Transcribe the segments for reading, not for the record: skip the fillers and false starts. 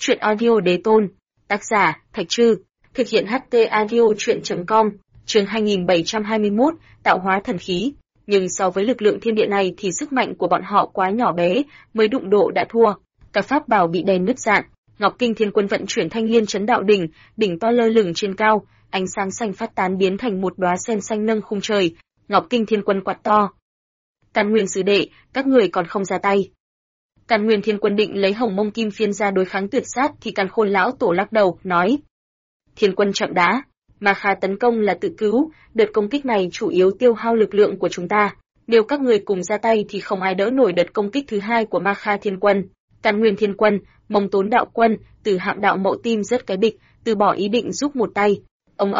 Truyện audio đế tôn. Tác giả, Thạch Trư. Thực hiện HT audio truyện.com. Chương 2721, tạo hóa thần khí. Nhưng so với lực lượng thiên địa này thì sức mạnh của bọn họ quá nhỏ bé, mới đụng độ đã thua. Các pháp bảo bị đè nứt rạn. Ngọc Kinh Thiên Quân vận chuyển Thanh Liên Chấn Đạo Đỉnh, đỉnh to lơ lửng trên cao, ánh sáng xanh phát tán biến thành một đóa sen xanh nâng khung trời. Ngọc Kinh Thiên Quân quát to: Càn Nguyên Sứ Đệ, các người còn không ra tay. Càn Nguyên Thiên Quân định lấy Hồng Mông Kim Phiên ra đối kháng tuyệt sát thì Càn Khôn lão tổ lắc đầu, nói: Thiên Quân chậm đã, Ma Kha tấn công là tự cứu, đợt công kích này chủ yếu tiêu hao lực lượng của chúng ta. Nếu các người cùng ra tay thì không ai đỡ nổi đợt công kích thứ hai của Ma Kha Thiên Quân. Càn Nguyên Thiên Quân, Mông Tốn Đạo Quân, Từ Hạm Đạo Mậu tim rất cái bịch, từ bỏ ý định giúp một tay. Ầm.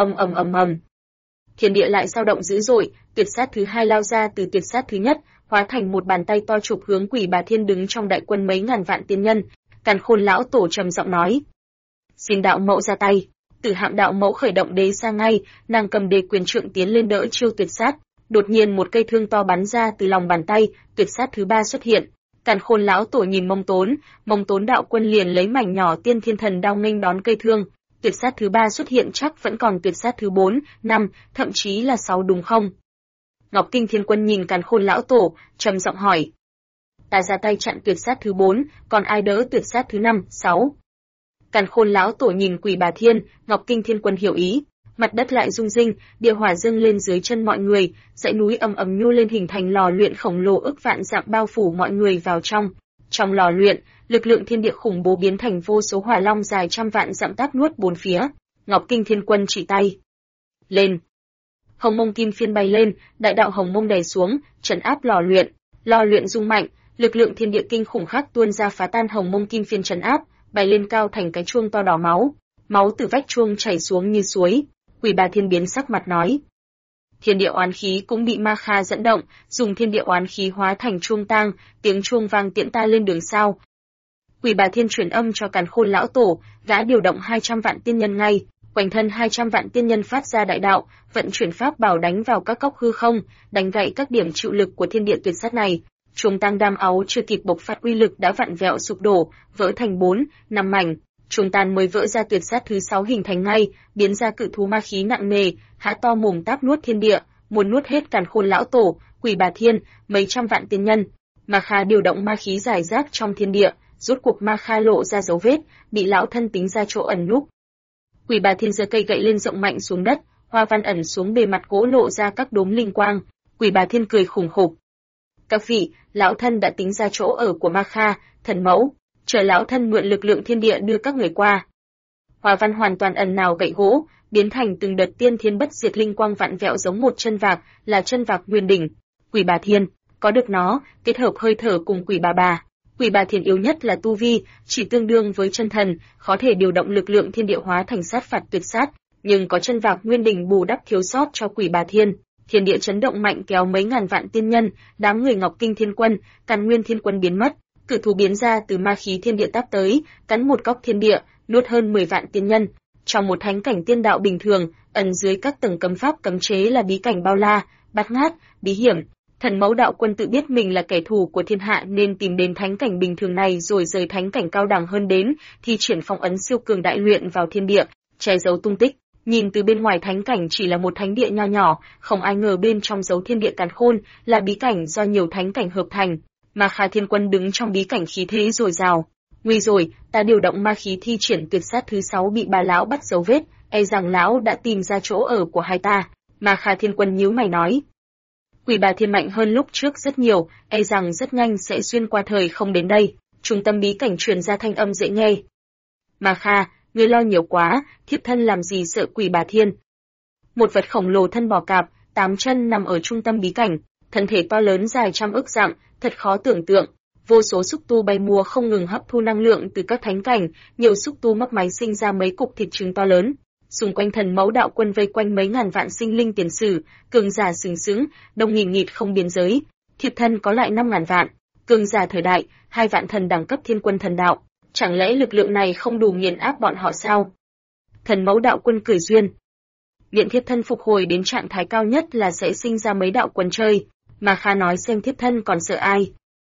Thiên địa lại dao động dữ dội, tuyệt sát thứ hai lao ra từ tuyệt sát thứ nhất, hóa thành một bàn tay to chụp hướng Quỷ Bà Thiên đứng trong đại quân mấy ngàn vạn tiên nhân. Càn Khôn lão tổ trầm giọng nói: Xin đạo mẫu ra tay. Tử Hạm đạo mẫu khởi động đế sa ngay, nàng cầm đế quyền trượng tiến lên đỡ chiêu tuyệt sát. Đột nhiên một cây thương to bắn ra từ lòng bàn tay, tuyệt sát thứ ba xuất hiện. Càn Khôn lão tổ nhìn Mông Tốn đạo quân liền lấy mảnh nhỏ Tiên Thiên Thần đao nghênh đón cây thương. Tuyệt sát thứ ba xuất hiện chắc vẫn còn tuyệt sát thứ 4, 5, thậm chí là 6 đúng không? Ngọc Kinh Thiên Quân nhìn Càn Khôn lão tổ, trầm giọng hỏi: Ta ra tay chặn tuyệt sát thứ 4, còn ai đỡ tuyệt sát thứ 5, 6? Càn Khôn lão tổ nhìn Quỷ Bà Thiên, Ngọc Kinh Thiên Quân hiểu ý, mặt đất lại rung rinh, địa hỏa dâng lên dưới chân mọi người, dãy núi ầm ầm nhô lên hình thành lò luyện khổng lồ ức vạn dặm bao phủ mọi người vào trong. Trong lò luyện, lực lượng thiên địa khủng bố biến thành vô số hỏa long dài trăm vạn dặm táp nuốt bốn phía. Ngọc Kinh Thiên Quân chỉ tay lên, Hồng Mông Kim Phiên bay lên, đại đạo Hồng Mông đè xuống, trấn áp lò luyện. Lò luyện rung mạnh, lực lượng thiên địa kinh khủng khắc tuôn ra phá tan Hồng Mông Kim Phiên trấn áp, bay lên cao thành cái chuông to đỏ máu. Máu từ vách chuông chảy xuống như suối. Quỷ Bà Thiên biến sắc mặt nói: Thiên địa oán khí cũng bị Ma Kha dẫn động, dùng thiên địa oán khí hóa thành chuông tang, tiếng chuông vang tiễn ta lên đường sao. Quỷ Bà Thiên truyền âm cho Càn Khôn lão tổ, gã điều động 200 vạn tiên nhân ngay, quanh thân 200 vạn tiên nhân phát ra đại đạo, vận chuyển pháp bảo đánh vào các góc hư không, đánh gãy các điểm chịu lực của thiên địa tuyệt sát này. Chuông tang đam áo chưa kịp bộc phát uy lực đã vặn vẹo sụp đổ, vỡ thành 4, 5 mảnh. Chuông tàn mới vỡ ra tuyệt sát thứ 6 hình thành ngay, biến ra cự thú ma khí nặng nề, há to mồm táp nuốt thiên địa, muốn nuốt hết Càn Khôn lão tổ, Quỷ Bà Thiên, mấy trăm vạn tiên nhân. Ma Kha điều động ma khí giải rác trong thiên địa, rốt cuộc Ma Kha lộ ra dấu vết, bị lão thân tính ra chỗ ẩn núp. Quỷ Bà Thiên giơ cây gậy lên rộng mạnh xuống đất, hoa văn ẩn xuống bề mặt gỗ lộ ra các đốm linh quang. Quỷ Bà Thiên cười khủng khục: Các vị, lão thân đã tính ra chỗ ở của Ma Kha, thần mẫu, chờ lão thân mượn lực lượng thiên địa đưa các người qua. Hoa văn hoàn toàn ẩn nào gậy gỗ, biến thành từng đợt tiên thiên bất diệt linh quang vặn vẹo giống một chân vạc, là chân vạc nguyên đỉnh. Quỷ Bà Thiên, có được nó, kết hợp hơi thở cùng Quỷ Bà. Quỷ Bà Thiên yếu nhất là tu vi, chỉ tương đương với chân thần, khó thể điều động lực lượng thiên địa hóa thành sát phạt tuyệt sát, nhưng có chân vạc nguyên đỉnh bù đắp thiếu sót cho Quỷ Bà Thiên. Thiên địa chấn động mạnh kéo mấy ngàn vạn tiên nhân, đám người Ngọc Kinh Thiên Quân, Càn Nguyên Thiên Quân biến mất, cự thú biến ra từ ma khí thiên địa táp tới, cắn một góc thiên địa, nuốt hơn 10 vạn tiên nhân. Trong một thánh cảnh tiên đạo bình thường, ẩn dưới các tầng cấm pháp cấm chế là bí cảnh bao la, bát ngát, bí hiểm. Thần Mẫu đạo quân tự biết mình là kẻ thù của thiên hạ nên tìm đến thánh cảnh bình thường này rồi rời thánh cảnh cao đẳng hơn đến, thì triển phong ấn siêu cường đại luyện vào thiên địa, che giấu tung tích. Nhìn từ bên ngoài thánh cảnh chỉ là một thánh địa nho nhỏ, không ai ngờ bên trong giấu thiên địa càn khôn, là bí cảnh do nhiều thánh cảnh hợp thành. Ma Kha Thiên Quân đứng trong bí cảnh khí thế dồi dào. Nguy rồi, ta điều động ma khí thi triển tuyệt sát thứ 6 bị bà lão bắt dấu vết, e rằng lão đã tìm ra chỗ ở của hai ta. Ma Kha Thiên Quân nhíu mày nói: Quỷ Bà Thiên mạnh hơn lúc trước rất nhiều, e rằng rất nhanh sẽ xuyên qua thời không đến đây. Trung tâm bí cảnh truyền ra thanh âm dễ nghe: Ma Kha, ngươi lo nhiều quá, thiếp thân làm gì sợ Quỷ Bà Thiên. Một vật khổng lồ thân bò cạp, 8 chân nằm ở trung tâm bí cảnh, thân thể to lớn dài trăm ức dặm, thật khó tưởng tượng. Vô số xúc tu bay múa không ngừng hấp thu năng lượng từ các thánh cảnh, nhiều xúc tu mấp máy sinh ra mấy cục thịt trứng to lớn. Xung quanh Thần Mẫu đạo quân vây quanh mấy ngàn vạn sinh linh tiền sử, cường giả sừng sững, đông nghìn nghịt không biên giới. Thiệp thân có lại 5.000 vạn, cường giả thời đại, 2 vạn thần đẳng cấp thiên quân thần đạo. Chẳng lẽ lực lượng này không đủ nghiền áp bọn họ sao? Thần Mẫu đạo quân cười duyên: Điện thiếp thân phục hồi đến trạng thái cao nhất là sẽ sinh ra mấy đạo quân chơi. Ma Kha nói xem thiếp thân còn sợ ai.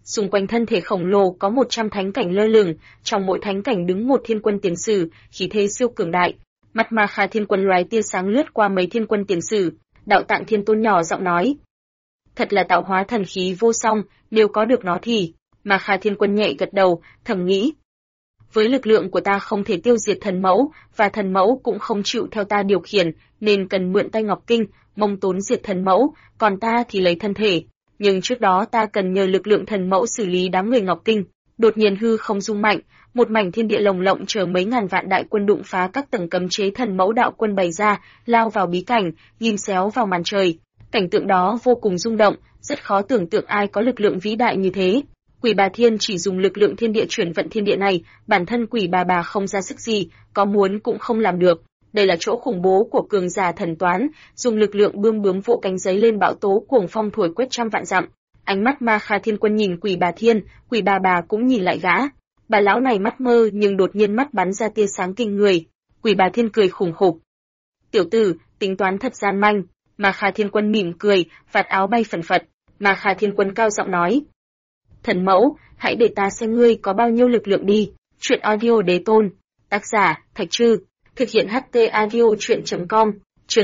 Xung quanh thân thể khổng lồ có 100 thánh cảnh lơ lửng, trong mỗi thánh cảnh đứng một thiên quân tiền sử, khí thế siêu cường đại. Mắt Ma Kha Thiên Quân lóe tia sáng lướt qua mấy thiên quân tiền sử, Đạo Tạng Thiên Tôn nhỏ giọng nói: "Thật là tạo hóa thần khí vô song, nếu có được nó thì..." Ma Kha Thiên Quân nhẹ gật đầu, thầm nghĩ: với lực lượng của ta không thể tiêu diệt thần mẫu, và thần mẫu cũng không chịu theo ta điều khiển, nên cần mượn tay Ngọc Kinh, mong tốn diệt thần mẫu, còn ta thì lấy thân thể. Nhưng trước đó ta cần nhờ lực lượng thần mẫu xử lý đám người Ngọc Kinh. Đột nhiên hư không rung mạnh, một mảnh thiên địa lồng lộng chở mấy ngàn vạn đại quân đụng phá các tầng cấm chế thần mẫu đạo quân bày ra, lao vào bí cảnh, ghim xéo vào màn trời. Cảnh tượng đó vô cùng rung động, rất khó tưởng tượng ai có lực lượng vĩ đại như thế. Quỷ Bà Thiên chỉ dùng lực lượng thiên địa chuyển vận thiên địa này, bản thân Quỷ Bà không ra sức gì, có muốn cũng không làm được. Đây là chỗ khủng bố của cường giả thần toán, dùng lực lượng bươm bướm vỗ cánh giấy lên bão tố cuồng phong thổi quét trăm vạn dặm. Ánh mắt Ma Kha Thiên Quân nhìn Quỷ Bà Thiên, Quỷ Bà cũng nhìn lại gã. Bà lão này mắt mơ nhưng đột nhiên mắt bắn ra tia sáng kinh người. Quỷ Bà Thiên cười khủng khục: "Tiểu tử, tính toán thật gian manh." Ma Kha Thiên Quân mỉm cười, vạt áo bay phần phật. Ma Kha Thiên Quân cao giọng nói: "Thần mẫu, hãy để ta xem ngươi có bao nhiêu lực lượng đi." Truyện audio Đế Tôn. Tác giả: Thạch Trư. Thực hiện HT Audio Truyện.com. Chương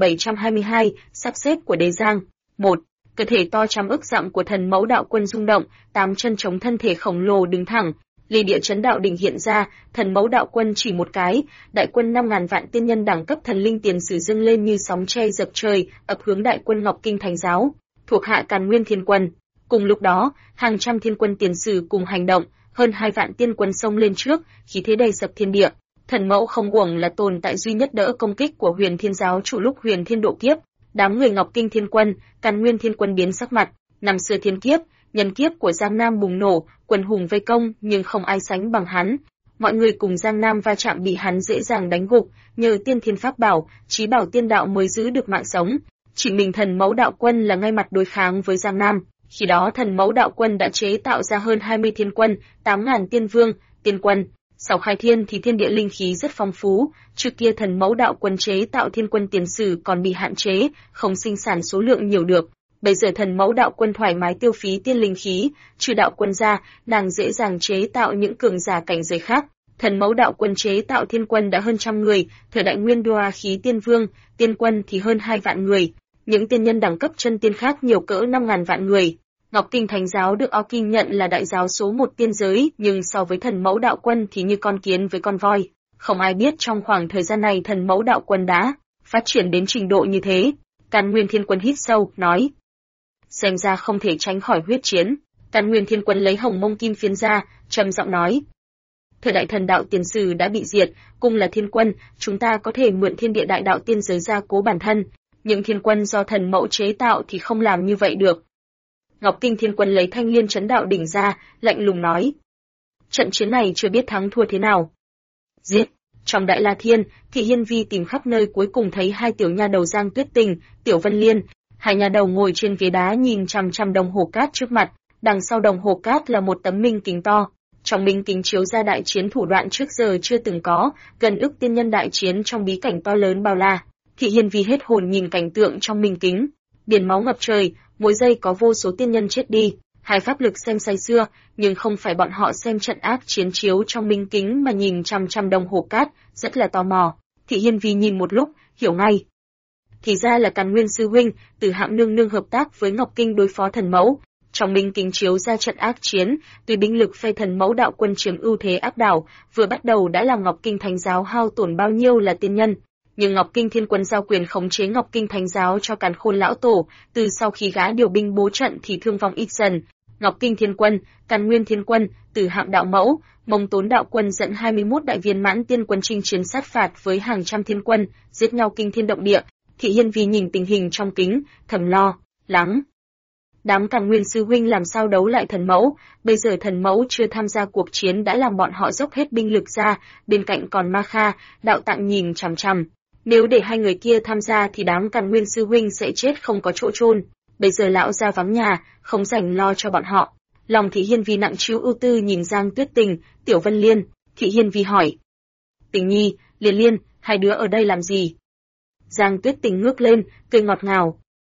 2722, sắp xếp của Đế Giang. 1. Cơ thể to trăm ức dặm của thần mẫu đạo quân rung động, 8 chân chống thân thể khổng lồ đứng thẳng. Ly địa chấn đạo đỉnh hiện ra, thần mẫu đạo quân chỉ một cái, đại quân 5.000 vạn tiên nhân đẳng cấp thần linh tiền sử dâng lên như sóng che dập trời, ập hướng đại quân Ngọc Kinh Thánh giáo, thuộc hạ Càn Nguyên Thiên Quân. Cùng lúc đó, hàng trăm thiên quân tiền sử cùng hành động, hơn 2 vạn tiên quân xông lên trước, khí thế đầy sập thiên địa. Thần mẫu không uổng là tồn tại duy nhất đỡ công kích của Huyền Thiên giáo chủ lúc Huyền Thiên độ kiếp. Đám người Ngọc Kinh Thiên Quân, Càn Nguyên Thiên Quân biến sắc mặt, năm xưa thiên kiếp, nhân kiếp của Giang Nam bùng nổ, quần hùng vây công nhưng không ai sánh bằng hắn. Mọi người cùng Giang Nam va chạm bị hắn dễ dàng đánh gục, nhờ tiên thiên pháp bảo, chí bảo tiên đạo mới giữ được mạng sống. Chỉ mình thần mẫu đạo quân là ngay mặt đối kháng với Giang Nam. Khi đó thần mẫu đạo quân đã chế tạo ra hơn 20 thiên quân, 8.000 tiên vương, tiên quân. Sau khai thiên thì thiên địa linh khí rất phong phú, trước kia thần mẫu đạo quân chế tạo thiên quân tiền sử còn bị hạn chế, không sinh sản số lượng nhiều được. Bây giờ thần mẫu đạo quân thoải mái tiêu phí tiên linh khí, trừ đạo quân ra, nàng dễ dàng chế tạo những cường giả cảnh giới khác. Thần mẫu đạo quân chế tạo thiên quân đã hơn trăm người, thời đại nguyên đoa khí tiên vương, tiên quân thì hơn 2 vạn người. Những tiên nhân đẳng cấp chân tiên khác nhiều cỡ 5.000 vạn người. Ngọc Kinh Thánh giáo được O Kinh nhận là đại giáo số 1 tiên giới, nhưng so với thần mẫu đạo quân thì như con kiến với con voi. Không ai biết trong khoảng thời gian này thần mẫu đạo quân đã phát triển đến trình độ như thế. Càn Nguyên Thiên Quân hít sâu, nói: xem ra không thể tránh khỏi huyết chiến. Càn Nguyên Thiên Quân lấy hồng mông kim phiến ra, trầm giọng nói: thời đại thần đạo tiền sử đã bị diệt, cùng là thiên quân, chúng ta có thể mượn thiên địa đại đạo tiên giới gia cố bản thân. Những thiên quân do thần mẫu chế tạo thì không làm như vậy được. Ngọc Kinh Thiên Quân lấy thanh liên chấn đạo đỉnh ra, lạnh lùng nói: trận chiến này chưa biết thắng thua thế nào. Giết! Trong Đại La Thiên, Thị Hiên Vi tìm khắp nơi cuối cùng thấy hai tiểu nha đầu Giang Tuyết Tình, Tiểu Vân Liên. Hai nha đầu ngồi trên ghế đá nhìn chằm chằm đồng hồ cát trước mặt, đằng sau đồng hồ cát là một tấm minh kính to. Trong minh kính chiếu ra đại chiến thủ đoạn trước giờ chưa từng có, gần ức tiên nhân đại chiến trong bí cảnh to lớn bao la. Thị Hiên Vi hết hồn nhìn cảnh tượng trong minh kính, biển máu ngập trời, mỗi giây có vô số tiên nhân chết đi. Hai pháp lực xem say sưa, nhưng không phải bọn họ xem trận ác chiến chiếu trong minh kính mà nhìn chằm chằm đồng hồ cát, rất là tò mò. Thị Hiên Vi nhìn một lúc, hiểu ngay. Thì ra là Càn Nguyên sư huynh, Từ Hạm nương nương hợp tác với Ngọc Kinh đối phó thần mẫu. Trong minh kính chiếu ra trận ác chiến, tuy binh lực phe thần mẫu đạo quân chiếm ưu thế áp đảo, vừa bắt đầu đã làm Ngọc Kinh Thánh giáo hao tổn bao nhiêu là tiên nhân. Nhưng Ngọc Kinh Thiên Quân giao quyền khống chế Ngọc Kinh Thánh giáo cho Càn Khôn lão tổ, từ sau khi gã điều binh bố trận thì thương vong ít dần. Ngọc Kinh Thiên Quân, Càn Nguyên Thiên Quân, Từ Hạm đạo mẫu, Mông Tốn đạo quân dẫn 21 đại viên mãn tiên quân chinh chiến sát phạt với hàng trăm thiên quân, giết nhau kinh thiên động địa. Thị Hiên Vi nhìn tình hình trong kính, thầm lo lắng. Đám Càn Nguyên sư huynh làm sao đấu lại thần mẫu, bây giờ thần mẫu chưa tham gia cuộc chiến đã làm bọn họ dốc hết binh lực ra, bên cạnh còn Ma Kha, Đạo Tạng nhìn chằm chằm. Nếu để hai người kia tham gia thì đám Càn Nguyên sư huynh sẽ chết không có chỗ chôn. Bây giờ lão gia vắng nhà, không rảnh lo cho bọn họ. Lòng Thị Hiên Vi nặng trĩu ưu tư nhìn Giang Tuyết Tình, Tiểu Vân Liên. Thị Hiên Vi hỏi: Tình Nhi, Liên, hai đứa ở đây làm gì? Giang Tuyết Tình ngước lên, cười ngọt ngào: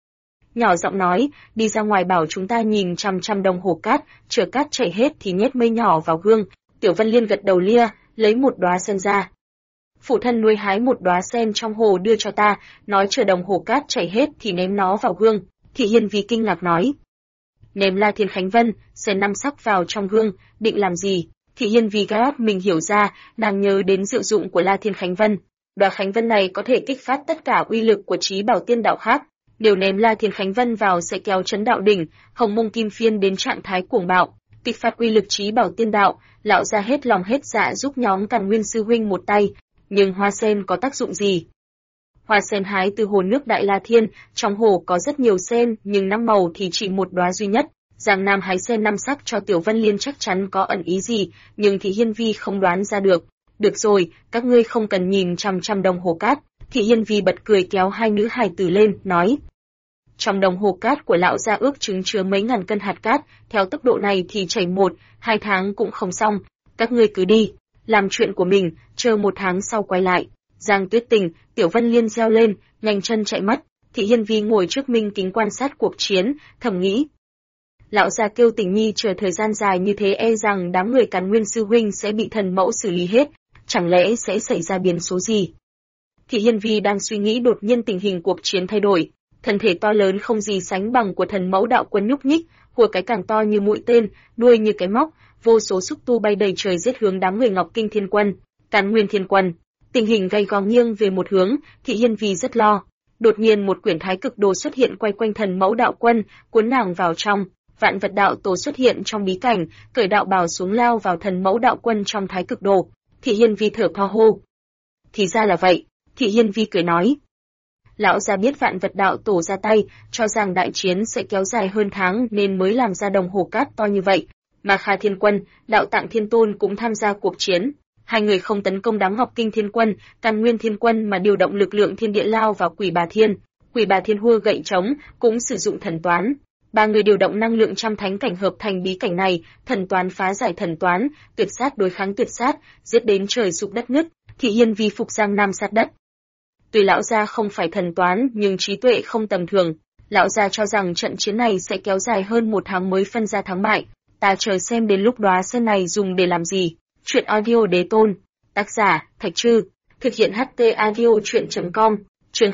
nhỏ giọng nói, đi ra ngoài bảo chúng ta nhìn chằm chằm đồng hồ cát, chờ cát chảy hết thì nhét mây nhỏ vào gương. Tiểu Vân Liên gật đầu lia, lấy một đóa sen ra. Phụ thân nuôi hái một đóa sen trong hồ đưa cho ta, nói chờ đồng hồ cát chảy hết thì ném nó vào gương. Thị Hiên Vi kinh ngạc nói. Ném La Thiên Khánh Vân, sen 5 sắc vào trong gương, định làm gì? Thị Hiên Vi gấp mình hiểu ra, nàng nhớ đến diệu dụng của La Thiên Khánh Vân. Đóa Khánh Vân này có thể kích phát tất cả uy lực của trí bảo tiên đạo khác. Nếu ném La Thiên Khánh Vân vào sẽ kéo chấn đạo đỉnh, Hồng Mông Kim Phiên đến trạng thái cuồng bạo, kích phát uy lực trí bảo tiên đạo, lão ra hết lòng hết dạ giúp nhóm Càn Nguyên sư huynh một tay. Nhưng hoa sen có tác dụng gì? Hoa sen hái từ hồ nước Đại La Thiên, trong hồ có rất nhiều sen, nhưng 5 màu thì chỉ một đóa duy nhất. Giang Nam hái sen 5 sắc cho Tiểu Vân Liên chắc chắn có ẩn ý gì, nhưng Thị Hiên Vi không đoán ra được. Được rồi, các ngươi không cần nhìn chằm chằm đồng hồ cát. Thị Hiên Vi bật cười kéo hai nữ hài tử lên, nói. Trong đồng hồ cát của lão gia ước chừng chứa mấy ngàn cân hạt cát, theo tốc độ này thì chảy 1-2 tháng cũng không xong. Các ngươi cứ đi, làm chuyện của mình, chờ 1 tháng sau quay lại. Giang Tuyết Tình, Tiểu Vân Liên reo lên, nhanh chân chạy mất. Thị Hiên Vi ngồi trước minh kính quan sát cuộc chiến, thầm nghĩ. Lão gia kêu Tình Nhi chờ thời gian dài như thế e rằng đám người Càn Nguyên sư huynh sẽ bị thần mẫu xử lý hết, chẳng lẽ sẽ xảy ra biến số gì? Thị Hiên Vi đang suy nghĩ đột nhiên tình hình cuộc chiến thay đổi, thân thể to lớn không gì sánh bằng của thần mẫu đạo quân nhúc nhích, hùa cái càng to như mũi tên, đuôi như cái móc, vô số xúc tu bay đầy trời giết hướng đám người Ngọc Kinh Thiên Quân, Càn Nguyên Thiên Quân. Tình hình gay go nghiêng về một hướng, Thị Hiên Vi rất lo. Đột nhiên một quyển thái cực đồ xuất hiện quay quanh thần mẫu đạo quân, cuốn nàng vào trong. Vạn vật đạo tổ xuất hiện trong bí cảnh, cởi đạo bào xuống lao vào thần mẫu đạo quân trong thái cực đồ. Thị Hiên Vi thở phào hô. Thì ra là vậy, Thị Hiên Vi cười nói. Lão gia biết vạn vật đạo tổ ra tay, cho rằng đại chiến sẽ kéo dài hơn tháng nên mới làm ra đồng hồ cát to như vậy. Mà Kha Thiên Quân, Đạo Tạng Thiên Tôn cũng tham gia cuộc chiến. Hai người không tấn công đám Ngọc Kinh Thiên Quân, Càn Nguyên Thiên Quân mà điều động lực lượng thiên địa lao vào Quỷ Bà Thiên. Quỷ Bà Thiên hua gậy trống, cũng sử dụng thần toán. Ba người điều động năng lượng trăm thánh cảnh hợp thành bí cảnh này, thần toán phá giải thần toán, tuyệt sát đối kháng tuyệt sát, giết đến trời sụp đất nứt. Thị Hiên Vi phục Giang Nam sát đất. Tuy lão gia không phải thần toán nhưng trí tuệ không tầm thường. Lão gia cho rằng trận chiến này sẽ kéo dài hơn 1 tháng mới phân ra thắng bại. Ta chờ xem đến lúc đóa sen này dùng để làm gì. Chuyện audio đế tôn. Tác giả, Thạch Trư. Thực hiện HT audio chuyện.com. Chương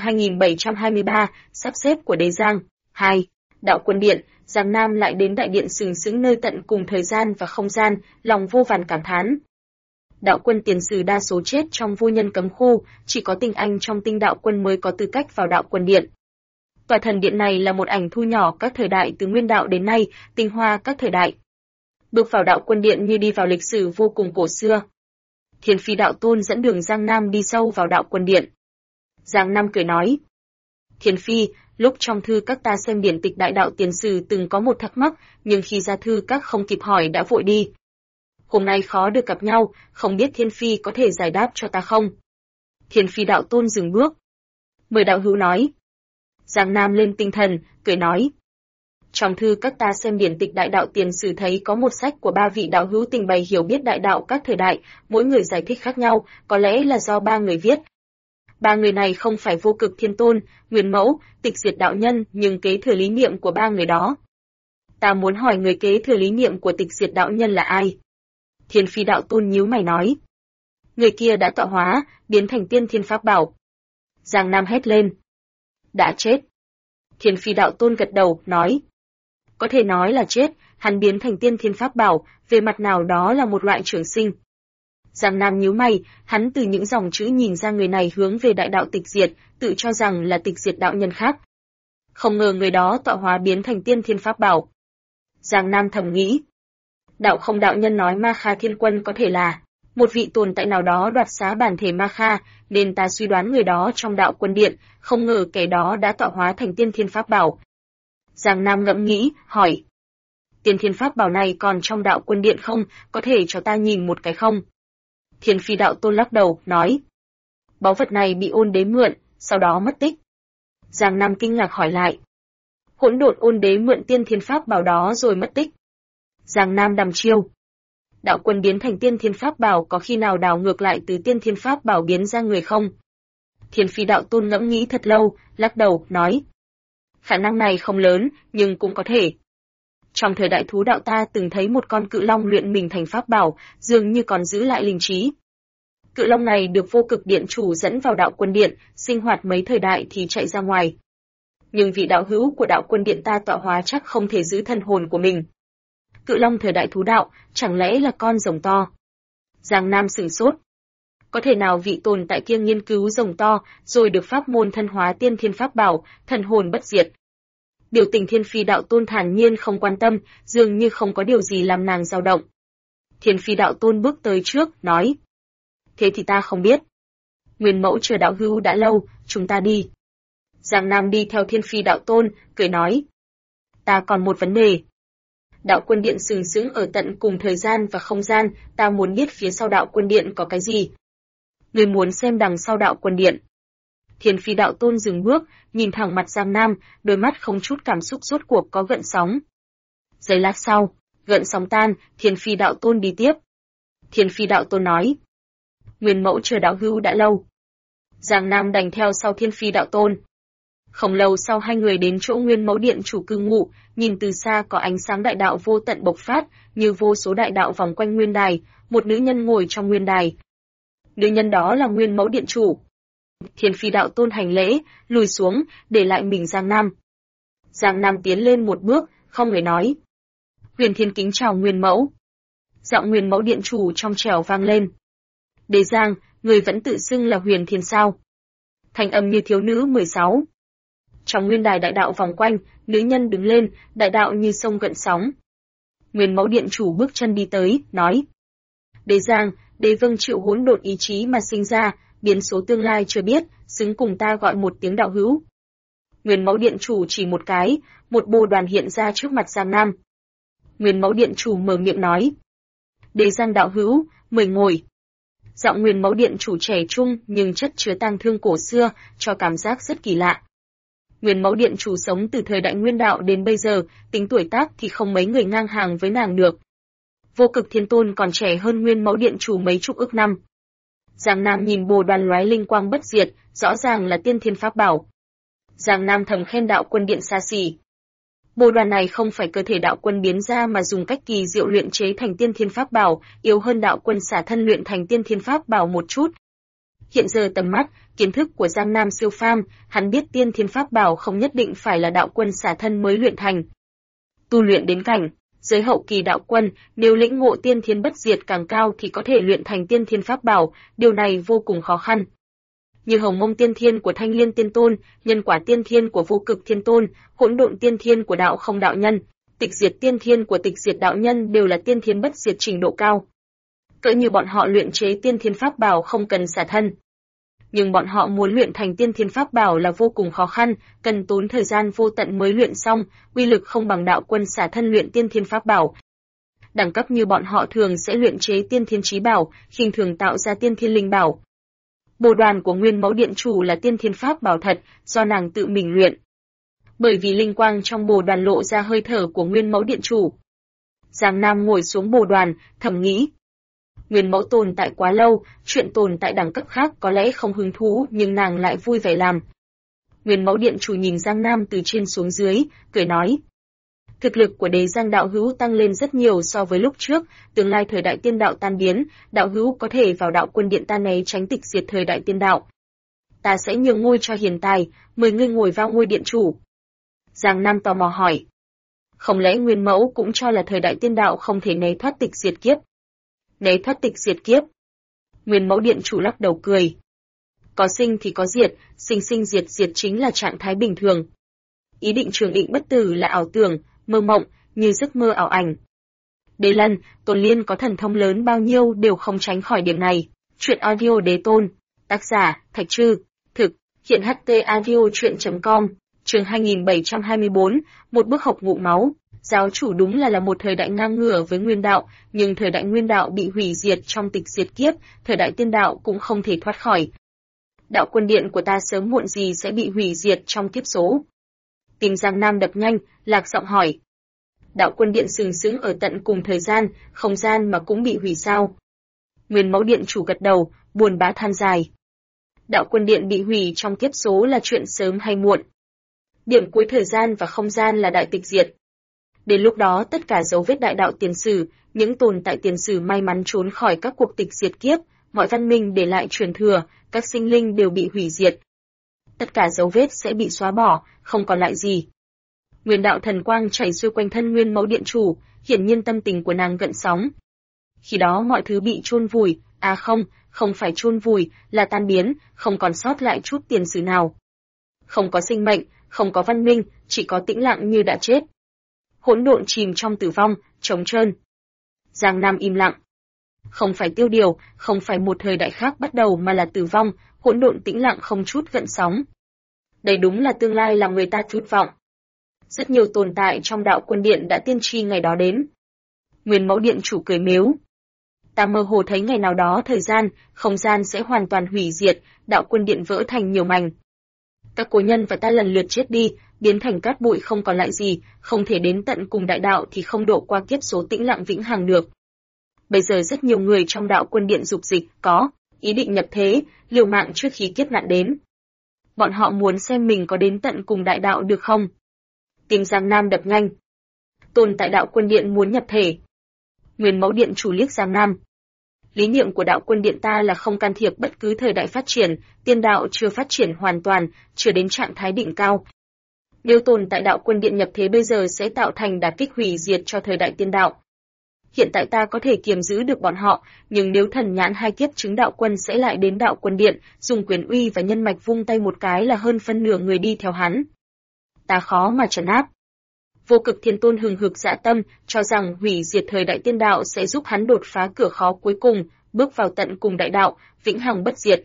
2723, sắp xếp của đế Giang. 2. Đạo Quân Điện. Giang Nam lại đến đại điện sừng sững nơi tận cùng thời gian và không gian, lòng vô vàn cảm thán. Đạo quân tiền sử đa số chết trong vô nhân cấm khu, chỉ có tinh anh trong tinh đạo quân mới có tư cách vào đạo quân điện. Tòa thần điện này là một ảnh thu nhỏ các thời đại từ nguyên đạo đến nay, tinh hoa các thời đại. Bước vào đạo quân điện như đi vào lịch sử vô cùng cổ xưa. Thiên Phi đạo tôn dẫn đường Giang Nam đi sâu vào đạo quân điện. Giang Nam cười nói. Thiên Phi, lúc trong thư các ta xem điển tịch đại đạo tiền sử từng có một thắc mắc, nhưng khi ra thư các không kịp hỏi đã vội đi. Hôm nay khó được gặp nhau, không biết Thiên Phi có thể giải đáp cho ta không? Thiên Phi đạo tôn dừng bước. Mời đạo hữu nói. Giang Nam lên tinh thần, cười nói. Trong thư các ta xem điển tịch đại đạo tiền sử thấy có một sách của 3 vị đạo hữu trình bày hiểu biết đại đạo các thời đại, mỗi người giải thích khác nhau, có lẽ là do 3 người viết. 3 người này không phải Vô Cực Thiên Tôn, Nguyên Mẫu, Tịch Diệt đạo nhân, nhưng kế thừa lý niệm của 3 người đó. Ta muốn hỏi người kế thừa lý niệm của Tịch Diệt đạo nhân là ai? Thiên Phi đạo tôn nhíu mày nói. Người kia đã tọa hóa, biến thành tiên thiên pháp bảo. Giang Nam hét lên. Đã chết. Thiên Phi đạo tôn gật đầu, nói. Có thể nói là chết, hắn biến thành tiên thiên pháp bảo, về mặt nào đó là một loại trường sinh. Giang Nam nhíu mày, hắn từ những dòng chữ nhìn ra người này hướng về đại đạo tịch diệt, tự cho rằng là tịch diệt đạo nhân khác. Không ngờ người đó tọa hóa biến thành tiên thiên pháp bảo. Giang Nam thầm nghĩ. Đạo không đạo nhân nói Ma Kha Thiên Quân có thể là một vị tồn tại nào đó đoạt xá bản thể Ma Kha, nên ta suy đoán người đó trong đạo quân điện, không ngờ kẻ đó đã tọa hóa thành tiên thiên pháp bảo. Giang Nam ngẫm nghĩ, hỏi. Tiên thiên pháp bảo này còn trong đạo quân điện không, có thể cho ta nhìn một cái không? Thiên Phi đạo tôn lắc đầu, nói. Báu vật này bị ôn đế mượn, sau đó mất tích. Giang Nam kinh ngạc hỏi lại. Hỗn độn ôn đế mượn tiên thiên pháp bảo đó rồi mất tích. Giang Nam đăm chiêu. Đạo quân biến thành tiên thiên pháp bảo có khi nào đảo ngược lại từ tiên thiên pháp bảo biến ra người không? Thiên Phi đạo tôn ngẫm nghĩ thật lâu, lắc đầu, nói. Khả năng này không lớn, nhưng cũng có thể. Trong thời đại thú đạo ta từng thấy một con cự long luyện mình thành pháp bảo, dường như còn giữ lại linh trí. Cự long này được vô cực điện chủ dẫn vào đạo quân điện, sinh hoạt mấy thời đại thì chạy ra ngoài. Nhưng vị đạo hữu của đạo quân điện ta tọa hóa chắc không thể giữ thân hồn của mình. Cự long thời đại thú đạo, chẳng lẽ là con rồng to? Giang Nam sửng sốt. Có thể nào vị tồn tại kia nghiên cứu rồng to, rồi được pháp môn thân hóa tiên thiên pháp bảo, thần hồn bất diệt? Biểu tình Thiên Phi đạo tôn thản nhiên không quan tâm, dường như không có điều gì làm nàng dao động. Thiên Phi đạo tôn bước tới trước, nói. Thế thì ta không biết. Nguyên mẫu chờ đạo hữu đã lâu, chúng ta đi. Giang Nam đi theo Thiên Phi đạo tôn, cười nói. Ta còn một vấn đề. Đạo quân điện sừng sững ở tận cùng thời gian và không gian, ta muốn biết phía sau đạo quân điện có cái gì. Người muốn xem đằng sau đạo quân điện. Thiên Phi đạo tôn dừng bước, nhìn thẳng mặt Giang Nam, đôi mắt không chút cảm xúc rốt cuộc có gợn sóng. Giây lát sau, gợn sóng tan, Thiên Phi đạo tôn đi tiếp. Thiên Phi đạo tôn nói. Nguyên mẫu chờ đạo hữu đã lâu. Giang Nam đành theo sau Thiên Phi đạo tôn. Không lâu sau hai người đến chỗ Nguyên mẫu điện chủ cư ngụ, nhìn từ xa có ánh sáng đại đạo vô tận bộc phát, như vô số đại đạo vòng quanh nguyên đài, một nữ nhân ngồi trong nguyên đài. Nữ nhân đó là Nguyên mẫu điện chủ. Thiên Phi đạo tôn hành lễ, lùi xuống, để lại mình Giang Nam. Giang Nam tiến lên một bước, không người nói. Huyền Thiên kính chào Nguyên mẫu. Giọng Nguyên mẫu điện chủ trong trẻo vang lên. Đế Giang, người vẫn tự xưng là Huyền Thiên sao? Thanh âm như thiếu nữ 16. Trong nguyên đài đại đạo vòng quanh, nữ nhân đứng lên, đại đạo như sông gợn sóng. Nguyên mẫu điện chủ bước chân đi tới, nói. Đế Giang, đế vâng chịu hỗn độn ý chí mà sinh ra, biến số tương lai chưa biết, xứng cùng ta gọi một tiếng đạo hữu. Nguyên mẫu điện chủ chỉ một cái, một bồ đoàn hiện ra trước mặt Giang Nam. Nguyên mẫu điện chủ mở miệng nói. Đế Giang đạo hữu, mời ngồi. Giọng Nguyên mẫu điện chủ trẻ trung nhưng chất chứa tang thương cổ xưa, cho cảm giác rất kỳ lạ. Nguyên mẫu điện chủ sống từ thời đại nguyên đạo đến bây giờ, tính tuổi tác thì không mấy người ngang hàng với nàng được. Vô cực thiên tôn còn trẻ hơn Nguyên mẫu điện chủ mấy chục ức năm. Giang Nam nhìn bồ đoàn lóe linh quang bất diệt, rõ ràng là tiên thiên pháp bảo. Giang Nam thầm khen đạo quân điện xa xỉ. Bồ đoàn này không phải cơ thể đạo quân biến ra mà dùng cách kỳ diệu luyện chế thành tiên thiên pháp bảo, yếu hơn đạo quân xả thân luyện thành tiên thiên pháp bảo một chút. Hiện giờ tầm mắt, kiến thức của Giang Nam siêu phàm, hắn biết tiên thiên pháp bảo không nhất định phải là đạo quân xả thân mới luyện thành. Tu luyện đến cảnh giới hậu kỳ đạo quân, nếu lĩnh ngộ tiên thiên bất diệt càng cao thì có thể luyện thành tiên thiên pháp bảo, điều này vô cùng khó khăn. Như Hồng Mông tiên thiên của Thanh Liên tiên tôn, nhân quả tiên thiên của Vô Cực thiên tôn, hỗn độn tiên thiên của Đạo Không đạo nhân, tịch diệt tiên thiên của Tịch diệt đạo nhân đều là tiên thiên bất diệt trình độ cao. Cỡ như bọn họ luyện chế tiên thiên pháp bảo không cần xả thân. Nhưng bọn họ muốn luyện thành tiên thiên pháp bảo là vô cùng khó khăn, cần tốn thời gian vô tận mới luyện xong, uy lực không bằng đạo quân xả thân luyện tiên thiên pháp bảo. Đẳng cấp như bọn họ thường sẽ luyện chế tiên thiên chí bảo, khinh thường tạo ra tiên thiên linh bảo. Bồ đoàn của Nguyên mẫu điện chủ là tiên thiên pháp bảo thật, do nàng tự mình luyện. Bởi vì linh quang trong bồ đoàn lộ ra hơi thở của Nguyên mẫu điện chủ. Giang Nam ngồi xuống bồ đoàn, thầm nghĩ. Nguyên mẫu tồn tại quá lâu, chuyện tồn tại đẳng cấp khác có lẽ không hứng thú nhưng nàng lại vui vẻ làm. Nguyên mẫu điện chủ nhìn Giang Nam từ trên xuống dưới, cười nói. Thực lực của đế Giang đạo hữu tăng lên rất nhiều so với lúc trước, tương lai thời đại tiên đạo tan biến, đạo hữu có thể vào đạo quân điện ta né tránh tịch diệt thời đại tiên đạo. Ta sẽ nhường ngôi cho hiền tài, mời ngươi ngồi vào ngôi điện chủ. Giang Nam tò mò hỏi. Không lẽ Nguyên mẫu cũng cho là thời đại tiên đạo không thể né thoát tịch diệt kiếp? Né thoát tịch diệt kiếp? Nguyên mẫu điện chủ lắc đầu cười. Có sinh thì có diệt, sinh sinh diệt diệt chính là trạng thái bình thường. Ý định trường định bất tử là ảo tưởng, mơ mộng, như giấc mơ ảo ảnh. Đế Lân, Tôn Liên có thần thông lớn bao nhiêu đều không tránh khỏi điểm này. Chuyện audio Đế Tôn, tác giả, Thạch Trư, thực, hiện HT audio chuyện.com, chương 2724, một bước học ngụ máu. Giáo chủ đúng là một thời đại ngang ngửa với nguyên đạo, nhưng thời đại nguyên đạo bị hủy diệt trong tịch diệt kiếp, thời đại tiên đạo cũng không thể thoát khỏi. Đạo quân điện của ta sớm muộn gì sẽ bị hủy diệt trong kiếp số. Tim Giang Nam đập nhanh, lạc giọng hỏi. Đạo quân điện sừng sững ở tận cùng thời gian, không gian mà cũng bị hủy sao? Nguyên mẫu điện chủ gật đầu, buồn bã than dài. Đạo quân điện bị hủy trong kiếp số là chuyện sớm hay muộn? Điểm cuối thời gian và không gian là đại tịch diệt. Đến lúc đó tất cả dấu vết đại đạo tiền sử, những tồn tại tiền sử may mắn trốn khỏi các cuộc tịch diệt kiếp, mọi văn minh để lại truyền thừa, các sinh linh đều bị hủy diệt. Tất cả dấu vết sẽ bị xóa bỏ, không còn lại gì. Nguyên đạo thần quang chảy xuôi quanh thân Nguyên Mẫu Điện Chủ, hiển nhiên tâm tình của nàng gợn sóng. Khi đó mọi thứ bị chôn vùi, không phải chôn vùi, là tan biến, không còn sót lại chút tiền sử nào. Không có sinh mệnh, không có văn minh, chỉ có tĩnh lặng như đã chết. Hỗn độn chìm trong tử vong, trống trơn. Giang Nam im lặng. Không phải tiêu điều, không phải một thời đại khác bắt đầu mà là tử vong, hỗn độn tĩnh lặng không chút gợn sóng. Đây đúng là tương lai làm người ta chút vọng. Rất nhiều tồn tại trong đạo quân điện đã tiên tri ngày đó đến. Nguyên Mẫu Điện Chủ cười mếu. Ta mơ hồ thấy ngày nào đó thời gian, không gian sẽ hoàn toàn hủy diệt, đạo quân điện vỡ thành nhiều mảnh. Các cố nhân và ta lần lượt chết đi, biến thành cát bụi không còn lại gì, không thể đến tận cùng đại đạo thì không độ qua kiếp số tĩnh lặng vĩnh hằng được. Bây giờ rất nhiều người trong đạo quân điện dục dịch có ý định nhập thế, liều mạng trước khi kiếp nạn đến. Bọn họ muốn xem mình có đến tận cùng đại đạo được không? Tim Giang Nam đập nhanh. Tồn tại đạo quân điện muốn nhập thể. Nguyên Mẫu Điện Chủ liếc Giang Nam. Lý niệm của đạo quân điện ta là không can thiệp bất cứ thời đại phát triển, tiên đạo chưa phát triển hoàn toàn, chưa đến trạng thái đỉnh cao. Nếu tồn tại đạo quân điện nhập thế bây giờ sẽ tạo thành đả kích hủy diệt cho thời đại tiên đạo. Hiện tại ta có thể kiềm giữ được bọn họ, nhưng nếu thần nhãn hai kiếp chứng đạo quân sẽ lại đến đạo quân điện, dùng quyền uy và nhân mạch vung tay một cái là hơn phân nửa người đi theo hắn. Ta khó mà trấn áp. Vô Cực Thiên Tôn hừng hực dã tâm, cho rằng hủy diệt thời đại tiên đạo sẽ giúp hắn đột phá cửa khó cuối cùng, bước vào tận cùng đại đạo, vĩnh hằng bất diệt.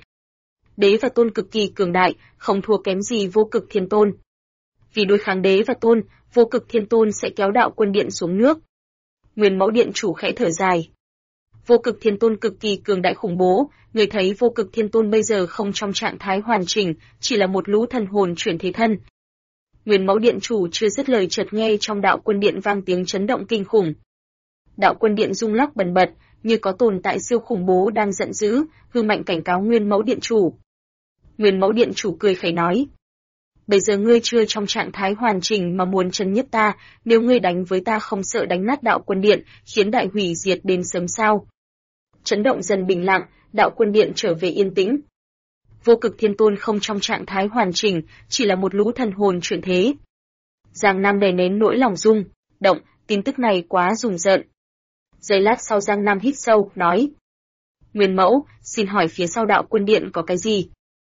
Đế và Tôn cực kỳ cường đại, không thua kém gì Vô Cực Thiên Tôn. Vì đối kháng Đế và Tôn, Vô Cực Thiên Tôn sẽ kéo đạo quân điện xuống nước. Nguyên Mẫu Điện Chủ khẽ thở dài. Vô Cực Thiên Tôn cực kỳ cường đại khủng bố, người thấy Vô Cực Thiên Tôn bây giờ không trong trạng thái hoàn chỉnh, chỉ là một lũ thần hồn chuyển thế thân. Nguyên Mẫu Điện Chủ chưa dứt lời chợt nghe trong đạo quân điện vang tiếng chấn động kinh khủng. Đạo quân điện rung lắc bần bật, như có tồn tại siêu khủng bố đang giận dữ, hư mạnh cảnh cáo Nguyên Mẫu Điện Chủ. Nguyên Mẫu Điện Chủ cười khẩy nói. Bây giờ ngươi chưa trong trạng thái hoàn chỉnh mà muốn trấn nhiếp ta, nếu ngươi đánh với ta không sợ đánh nát đạo quân điện, khiến đại hủy diệt đến sớm sao. Chấn động dần bình lặng, đạo quân điện trở về yên tĩnh. Vô Cực Thiên Tôn không trong trạng thái hoàn chỉnh, chỉ là một lũ thần hồn chuyển thế. Giang Nam đè nén nỗi lòng rung động, tin tức này quá rùng rợn. Giây lát sau Giang Nam hít sâu, nói. Nguyên Mẫu, xin hỏi phía sau đạo quân điện có cái gì?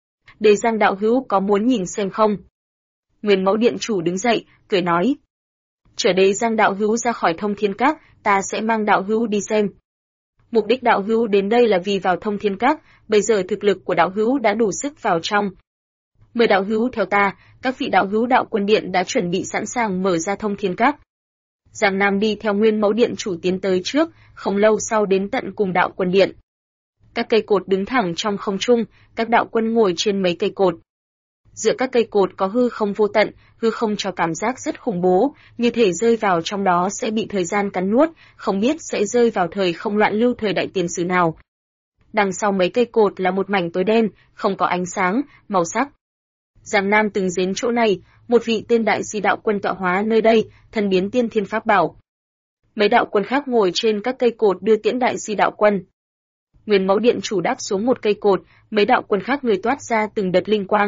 Để Giang đạo hữu có muốn nhìn xem không? Nguyên Mẫu Điện Chủ đứng dậy, cười nói. Chờ đây Giang đạo hữu ra khỏi Thông Thiên Các, ta sẽ mang đạo hữu đi xem. Mục đích đạo hữu đến đây là vì vào Thông Thiên Các, bây giờ thực lực của đạo hữu đã đủ sức vào trong. Mời đạo hữu theo ta, các vị đạo hữu đạo quân điện đã chuẩn bị sẵn sàng mở ra Thông Thiên Các. Giang Nam đi theo Nguyên Mẫu Điện Chủ tiến tới trước, không lâu sau đến tận cùng đạo quân điện. Các cây cột đứng thẳng trong không trung, các đạo quân ngồi trên mấy cây cột. Giữa các cây cột có hư không vô tận, hư không cho cảm giác rất khủng bố, như thể rơi vào trong đó sẽ bị thời gian cắn nuốt, không biết sẽ rơi vào thời không loạn lưu thời đại tiền sử nào. Đằng sau mấy cây cột là một mảnh tối đen, không có ánh sáng, màu sắc. Giang Nam từng đến chỗ này, một vị tên đại di đạo quân tọa hóa nơi đây, thần biến tiên thiên pháp bảo. Mấy đạo quân khác ngồi trên các cây cột đưa tiễn đại di đạo quân. Nguyên Mẫu Điện Chủ đáp xuống một cây cột, mấy đạo quân khác người toát ra từng đợt linh quang.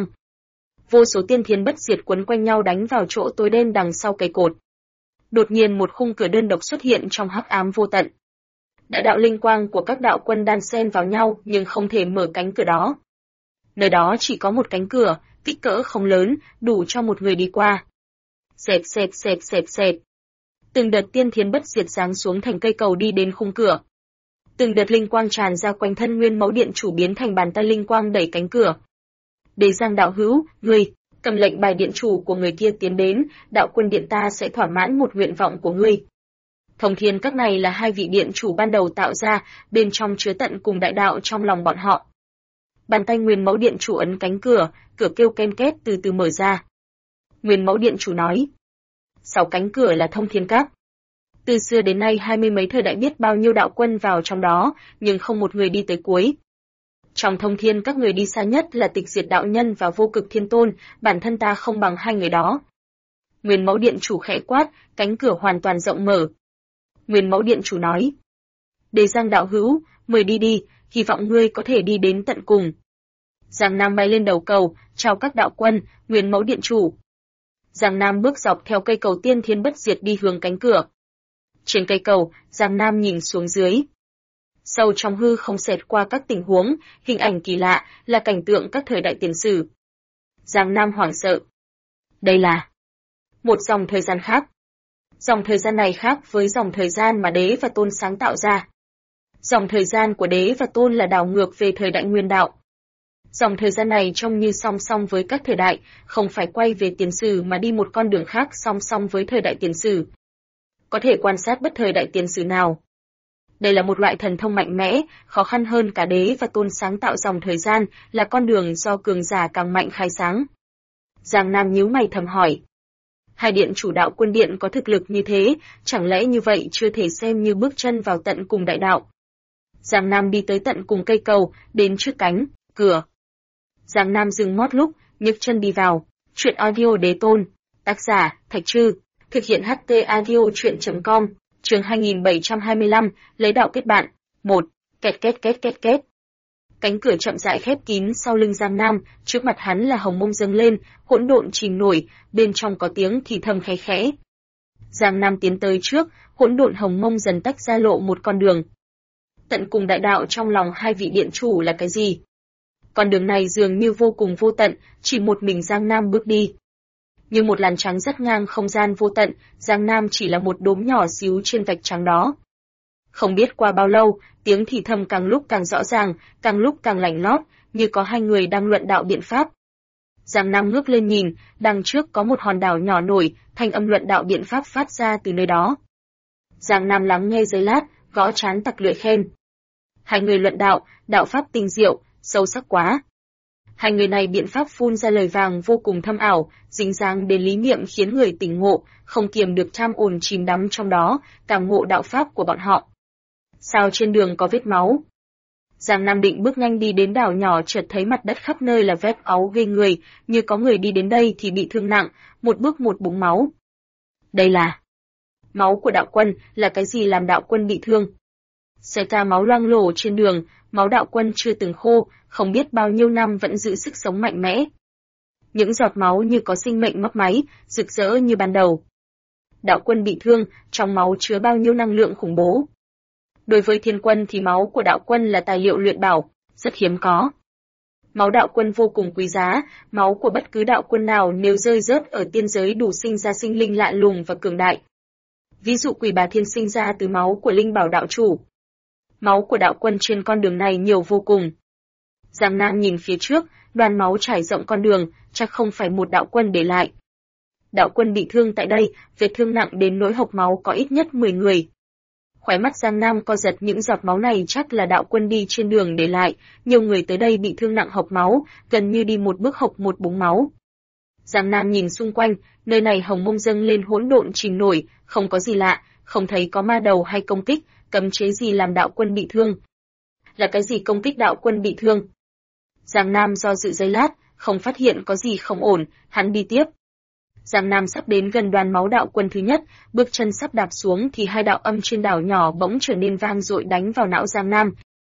Vô số tiên thiên bất diệt quấn quanh nhau đánh vào chỗ tối đen đằng sau cây cột. Đột nhiên một khung cửa đơn độc xuất hiện trong hắc ám vô tận. Đại đạo linh quang của các đạo quân đan xen vào nhau nhưng không thể mở cánh cửa đó. Nơi đó chỉ có một cánh cửa, kích cỡ không lớn, đủ cho một người đi qua. Xẹt xẹt xẹt xẹt xẹt. Từng đợt tiên thiên bất diệt giáng xuống thành cây cầu đi đến khung cửa. Từng đợt linh quang tràn ra quanh thân Nguyên Mẫu Điện Chủ biến thành bàn tay linh quang đẩy cánh cửa. Để Giang đạo hữu, ngươi cầm lệnh bài điện chủ của người kia tiến đến, đạo quân điện ta sẽ thỏa mãn một nguyện vọng của ngươi. Thông Thiên Các này là hai vị điện chủ ban đầu tạo ra, bên trong chứa tận cùng đại đạo trong lòng bọn họ. Bàn tay Nguyên Mẫu Điện Chủ ấn cánh cửa, cửa kêu ken két từ từ mở ra. Nguyên Mẫu Điện Chủ nói, sau cánh cửa là Thông Thiên Các. Từ xưa đến nay 20 mấy thời đại biết bao nhiêu đạo quân vào trong đó, nhưng không một người đi tới cuối. Trong Thông Thiên Các người đi xa nhất là Tịch Diệt đạo nhân và Vô Cực Thiên Tôn, bản thân ta không bằng hai người đó, Nguyên Mẫu Điện Chủ khẽ quát, cánh cửa hoàn toàn rộng mở. Nguyên Mẫu Điện Chủ nói, Đế Giang đạo hữu, mời đi đi, hy vọng ngươi có thể đi đến tận cùng. Giang Nam bay lên đầu cầu, chào các đạo quân, Nguyên Mẫu Điện Chủ. Giang Nam bước dọc theo cây cầu tiên thiên bất diệt đi hướng cánh cửa. Trên cây cầu, Giang Nam nhìn xuống dưới. Sâu trong hư không xẹt qua các tình huống, hình ảnh kỳ lạ, là cảnh tượng các thời đại tiền sử. Giang Nam hoảng sợ. Đây là một dòng thời gian khác. Dòng thời gian này khác với dòng thời gian mà Đế và Tôn sáng tạo ra. Dòng thời gian của Đế và Tôn là đảo ngược về thời đại nguyên đạo. Dòng thời gian này trông như song song với các thời đại, không phải quay về tiền sử mà đi một con đường khác song song với thời đại tiền sử. Có thể quan sát bất thời đại tiền sử nào. Đây là một loại thần thông mạnh mẽ, khó khăn hơn cả Đế và Tôn sáng tạo dòng thời gian, là con đường do cường giả càng mạnh khai sáng. Giang Nam nhíu mày thầm hỏi. Hai điện chủ đạo quân điện có thực lực như thế, chẳng lẽ như vậy chưa thể xem như bước chân vào tận cùng đại đạo. Giang Nam đi tới tận cùng cây cầu, đến trước cánh cửa. Giang Nam dừng mót lúc, nhấc chân đi vào. Truyện audio Đế Tôn, tác giả Thạch Trư, thực hiện HT audio truyện.com, chương 2725, lấy đạo kết bạn. 1. Két két két két két. Cánh cửa chậm rãi khép kín sau lưng Giang Nam, trước mặt hắn là hồng mông dâng lên, hỗn độn chìm nổi, bên trong có tiếng thì thầm khẽ khẽ. Giang Nam tiến tới trước, hỗn độn hồng mông dần tách ra lộ một con đường. Tận cùng đại đạo trong lòng hai vị điện chủ là cái gì? Con đường này dường như vô cùng vô tận, chỉ một mình Giang Nam bước đi. Như một làn trắng rất ngang không gian vô tận, Giang Nam chỉ là một đốm nhỏ xíu trên vạch trắng đó. Không biết qua bao lâu, tiếng thì thầm càng lúc càng rõ ràng, càng lúc càng lạnh lót, như có hai người đang luận đạo biện pháp. Giang Nam ngước lên nhìn, đằng trước có một hòn đảo nhỏ nổi, thanh âm luận đạo biện pháp phát ra từ nơi đó. Giang Nam lắng nghe giây lát, gõ trán tặc lưỡi khen. Hai người luận đạo, đạo pháp tinh diệu, sâu sắc quá. Hai người này biện pháp phun ra lời vàng vô cùng thâm ảo, dính dáng đến lý niệm khiến người tỉnh ngộ, không kiềm được tham ồn chìm đắm trong đó, cảm ngộ đạo pháp của bọn họ. Sao trên đường có vết máu? Giang Nam định bước nhanh đi đến đảo nhỏ, chợt thấy mặt đất khắp nơi là vết máu ghê người, như có người đi đến đây thì bị thương nặng, một bước một búng máu. Đây là máu của đạo quân, là cái gì làm đạo quân bị thương? Xe ca máu loang lổ trên đường, máu đạo quân chưa từng khô, không biết bao nhiêu năm vẫn giữ sức sống mạnh mẽ. Những giọt máu như có sinh mệnh mấp máy, rực rỡ như ban đầu. Đạo quân bị thương, trong máu chứa bao nhiêu năng lượng khủng bố. Đối với thiên quân thì máu của đạo quân là tài liệu luyện bảo, rất hiếm có. Máu đạo quân vô cùng quý giá, máu của bất cứ đạo quân nào nếu rơi rớt ở tiên giới đủ sinh ra sinh linh lạ lùng và cường đại. Ví dụ Quỷ Bà Thiên sinh ra từ máu của Linh Bảo đạo chủ. Máu của đạo quân trên con đường này nhiều vô cùng. Giang Nam nhìn phía trước, đoàn máu trải rộng con đường, chắc không phải một đạo quân để lại. Đạo quân bị thương tại đây, vết thương nặng đến nỗi hộc máu có ít nhất 10 người. Khóe mắt Giang Nam co giật, những giọt máu này chắc là đạo quân đi trên đường để lại, nhiều người tới đây bị thương nặng hộc máu, gần như đi một bước hộc một búng máu. Giang Nam nhìn xung quanh, nơi này hồng mông dâng lên hỗn độn chìm nổi, không có gì lạ, không thấy có ma đầu hay công kích, cấm chế gì làm đạo quân bị thương. Là cái gì công kích đạo quân bị thương? Giang Nam do dự giây lát, không phát hiện có gì không ổn, hắn đi tiếp. Giang Nam sắp đến gần đoàn máu đạo quân thứ nhất, bước chân sắp đạp xuống thì hai đạo âm trên đảo nhỏ bỗng trở nên vang dội đánh vào não Giang Nam.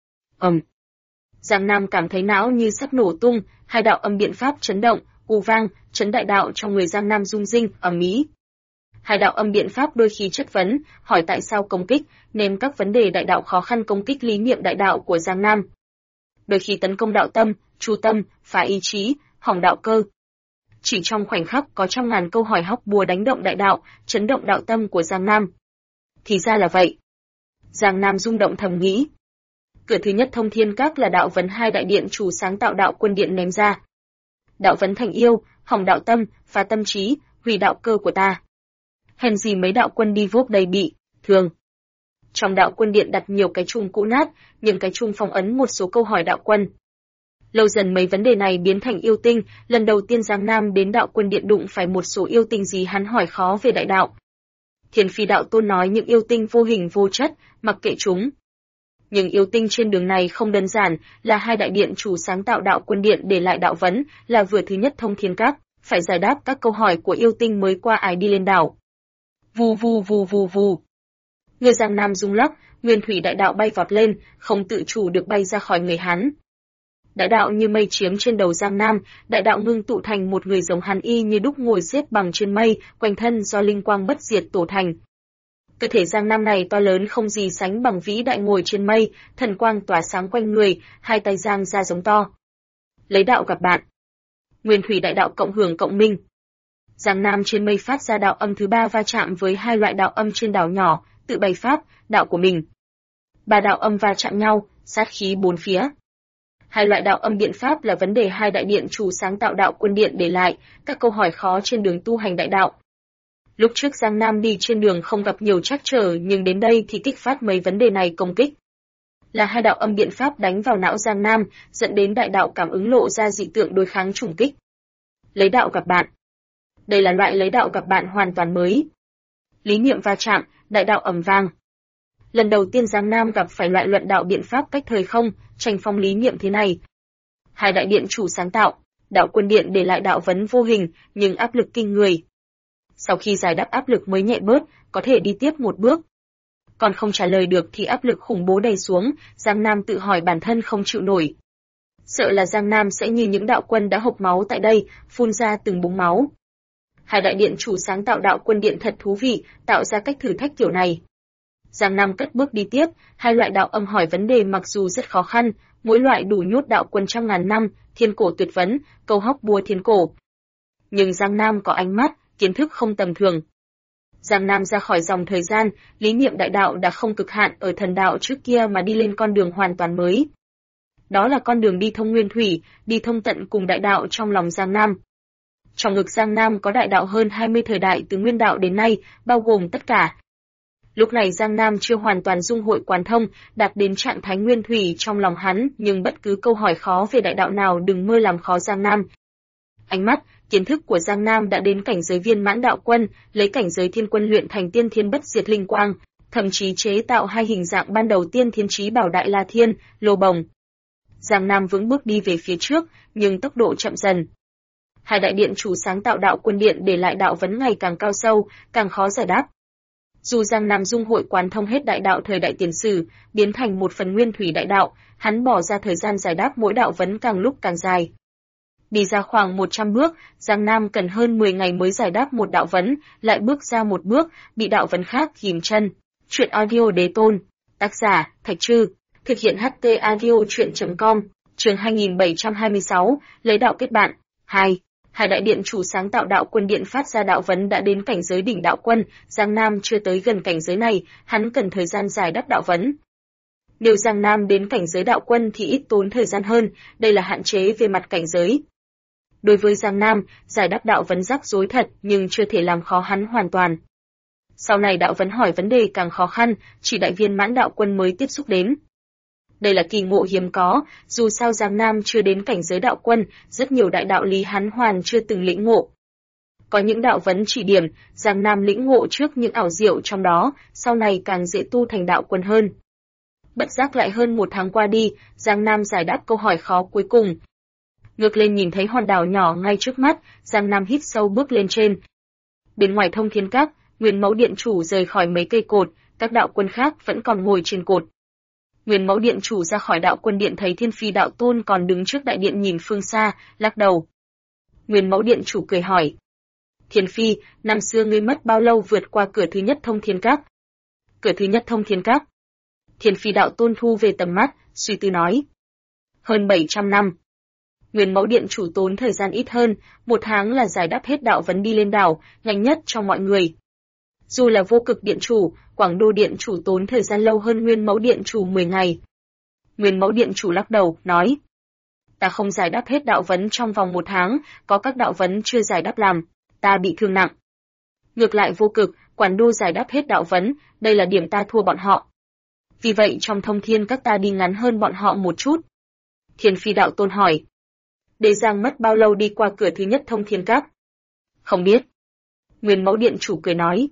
Giang Nam cảm thấy não như sắp nổ tung, hai đạo âm biện pháp chấn động, ù vang, chấn đại đạo trong người Giang Nam rung rinh, ầm ĩ. Hai đạo âm biện pháp đôi khi chất vấn, hỏi tại sao công kích, ném các vấn đề đại đạo khó khăn công kích lý niệm đại đạo của Giang Nam. Đôi khi tấn công đạo tâm, chu tâm, phá ý chí, hỏng đạo cơ. Chỉ trong khoảnh khắc có trăm ngàn câu hỏi hóc búa đánh động đại đạo, chấn động đạo tâm của Giang Nam. Thì ra là vậy. Giang Nam rung động thầm nghĩ. Cửa thứ nhất thông thiên các là đạo vấn hai đại điện chủ sáng tạo đạo quân điện ném ra. Đạo vấn thành yêu, hỏng đạo tâm, phá tâm trí, hủy đạo cơ của ta. Hèn gì mấy đạo quân đi vốc đầy bị thương. Trong đạo quân điện đặt nhiều cái chuông cũ nát, những cái chuông phong ấn một số câu hỏi đạo quân. Lâu dần mấy vấn đề này biến thành yêu tinh, lần đầu tiên Giang Nam đến đạo quân điện đụng phải một số yêu tinh gì hắn hỏi khó về đại đạo. Thiền Phi đạo tôn nói những yêu tinh vô hình vô chất, mặc kệ chúng. Nhưng yêu tinh trên đường này không đơn giản, là hai đại điện chủ sáng tạo đạo quân điện để lại đạo vấn, là vừa thứ nhất thông thiên các, phải giải đáp các câu hỏi của yêu tinh mới qua ải đi lên đảo. Vù vù vù vù vù. Người Giang Nam rung lắc, nguyên thủy đại đạo bay vọt lên, không tự chủ được bay ra khỏi người hắn. Đại đạo như mây chiếm trên đầu Giang Nam, đại đạo ngưng tụ thành một người giống hắn y như đúc ngồi xếp bằng trên mây, quanh thân do linh quang bất diệt tổ thành. Cơ thể Giang Nam này to lớn không gì sánh bằng vĩ đại ngồi trên mây, thần quang tỏa sáng quanh người, hai tay giang ra giống to. Lấy đạo gặp bạn. Nguyên thủy đại đạo cộng hưởng cộng minh. Giang Nam trên mây phát ra đạo âm thứ ba va chạm với hai loại đạo âm trên đảo nhỏ, tự bày pháp, đạo của mình. Ba đạo âm va chạm nhau, sát khí bốn phía. Hai loại đạo âm biện pháp là vấn đề hai đại điện chủ sáng tạo đạo quân điện để lại, các câu hỏi khó trên đường tu hành đại đạo. Lúc trước Giang Nam đi trên đường không gặp nhiều trắc trở nhưng đến đây thì kích phát mấy vấn đề này công kích. Là hai đạo âm biện pháp đánh vào não Giang Nam, dẫn đến đại đạo cảm ứng lộ ra dị tượng đối kháng trùng kích. Lấy đạo gặp bạn. Đây là loại lấy đạo gặp bạn hoàn toàn mới. Lý niệm va chạm, đại đạo ầm vang. Lần đầu tiên Giang Nam gặp phải loại luận đạo biện pháp cách thời không, tranh phong lý niệm thế này. Hai đại điện chủ sáng tạo, đạo quân điện để lại đạo vấn vô hình, nhưng áp lực kinh người. Sau khi giải đáp áp lực mới nhẹ bớt, có thể đi tiếp một bước. Còn không trả lời được thì áp lực khủng bố đầy xuống, Giang Nam tự hỏi bản thân không chịu nổi. Sợ là Giang Nam sẽ như những đạo quân đã hộc máu tại đây, phun ra từng búng máu. Hai đại điện chủ sáng tạo đạo quân điện thật thú vị, tạo ra cách thử thách kiểu này. Giang Nam cất bước đi tiếp, hai loại đạo âm hỏi vấn đề mặc dù rất khó khăn, mỗi loại đủ nhốt đạo quân trăm ngàn năm, thiên cổ tuyệt vấn, câu hóc búa thiên cổ. Nhưng Giang Nam có ánh mắt, kiến thức không tầm thường. Giang Nam ra khỏi dòng thời gian, lý niệm đại đạo đã không cực hạn ở thần đạo trước kia mà đi lên con đường hoàn toàn mới. Đó là con đường đi thông nguyên thủy, đi thông tận cùng đại đạo trong lòng Giang Nam. Trong ngực Giang Nam có đại đạo hơn 20 thời đại từ nguyên đạo đến nay, bao gồm tất cả. Lúc này Giang Nam chưa hoàn toàn dung hội quán thông, đạt đến trạng thái nguyên thủy trong lòng hắn, nhưng bất cứ câu hỏi khó về đại đạo nào đừng mơ làm khó Giang Nam. Ánh mắt, kiến thức của Giang Nam đã đến cảnh giới viên mãn đạo quân, lấy cảnh giới thiên quân luyện thành tiên thiên bất diệt linh quang, thậm chí chế tạo hai hình dạng ban đầu tiên thiên chí bảo đại la thiên, lô bồng. Giang Nam vững bước đi về phía trước, nhưng tốc độ chậm dần. Hai đại điện chủ sáng tạo đạo quân điện để lại đạo vấn ngày càng cao sâu, càng khó giải đáp. Dù Giang Nam dung hội quán thông hết đại đạo thời đại tiền sử, biến thành một phần nguyên thủy đại đạo, hắn bỏ ra thời gian giải đáp mỗi đạo vấn càng lúc càng dài. Đi ra khoảng 100 bước, Giang Nam cần hơn 10 ngày mới giải đáp một đạo vấn, lại bước ra một bước, bị đạo vấn khác ghim chân. Chuyện audio đế tôn. Tác giả, Thạch Trư. Thực hiện HT audio chuyện.com. Chương 2726, lấy đạo kết bạn. 2. Hai đại điện chủ sáng tạo đạo quân điện phát ra đạo vấn đã đến cảnh giới đỉnh đạo quân, Giang Nam chưa tới gần cảnh giới này, hắn cần thời gian giải đáp đạo vấn. Nếu Giang Nam đến cảnh giới đạo quân thì ít tốn thời gian hơn, đây là hạn chế về mặt cảnh giới. Đối với Giang Nam, giải đáp đạo vấn rắc rối thật nhưng chưa thể làm khó hắn hoàn toàn. Sau này đạo vấn hỏi vấn đề càng khó khăn, chỉ đại viên mãn đạo quân mới tiếp xúc đến. Đây là kỳ ngộ hiếm có, dù sao Giang Nam chưa đến cảnh giới đạo quân, rất nhiều đại đạo lý hắn hoàn chưa từng lĩnh ngộ. Có những đạo vấn chỉ điểm, Giang Nam lĩnh ngộ trước những ảo diệu trong đó, sau này càng dễ tu thành đạo quân hơn. Bất giác lại hơn 1 tháng qua đi, Giang Nam giải đáp câu hỏi khó cuối cùng. Ngược lên nhìn thấy hòn đảo nhỏ ngay trước mắt, Giang Nam hít sâu bước lên trên. Bên ngoài Thông Thiên Các, Nguyên Mẫu Điện Chủ rời khỏi mấy cây cột, các đạo quân khác vẫn còn ngồi trên cột. Nguyên Mẫu Điện Chủ ra khỏi đạo quân điện thấy Thiên Phi đạo tôn còn đứng trước đại điện nhìn phương xa, lắc đầu. Nguyên Mẫu Điện Chủ cười hỏi. Thiên Phi, năm xưa ngươi mất bao lâu vượt qua cửa thứ nhất Thông Thiên Các? Cửa thứ nhất Thông Thiên Các. Thiên Phi đạo tôn thu về tầm mắt, suy tư nói. Hơn 700 năm. Nguyên Mẫu Điện Chủ tốn thời gian ít hơn, 1 tháng là giải đáp hết đạo vấn đi lên đảo, nhanh nhất cho mọi người. Dù là Vô Cực Điện Chủ, Quảng Đô Điện Chủ tốn thời gian lâu hơn Nguyên Mẫu Điện Chủ 10 ngày. Nguyên Mẫu Điện Chủ lắc đầu, nói. Ta không giải đáp hết đạo vấn trong vòng 1 tháng, có các đạo vấn chưa giải đáp làm, ta bị thương nặng. Ngược lại Vô Cực, Quảng Đô giải đáp hết đạo vấn, đây là điểm ta thua bọn họ. Vì vậy trong Thông Thiên Các ta đi ngắn hơn bọn họ một chút. Thiên Phi đạo tôn hỏi. Đế Giang mất bao lâu đi qua cửa thứ nhất Thông Thiên Các? Không biết. Nguyên Mẫu Điện Chủ cười nói.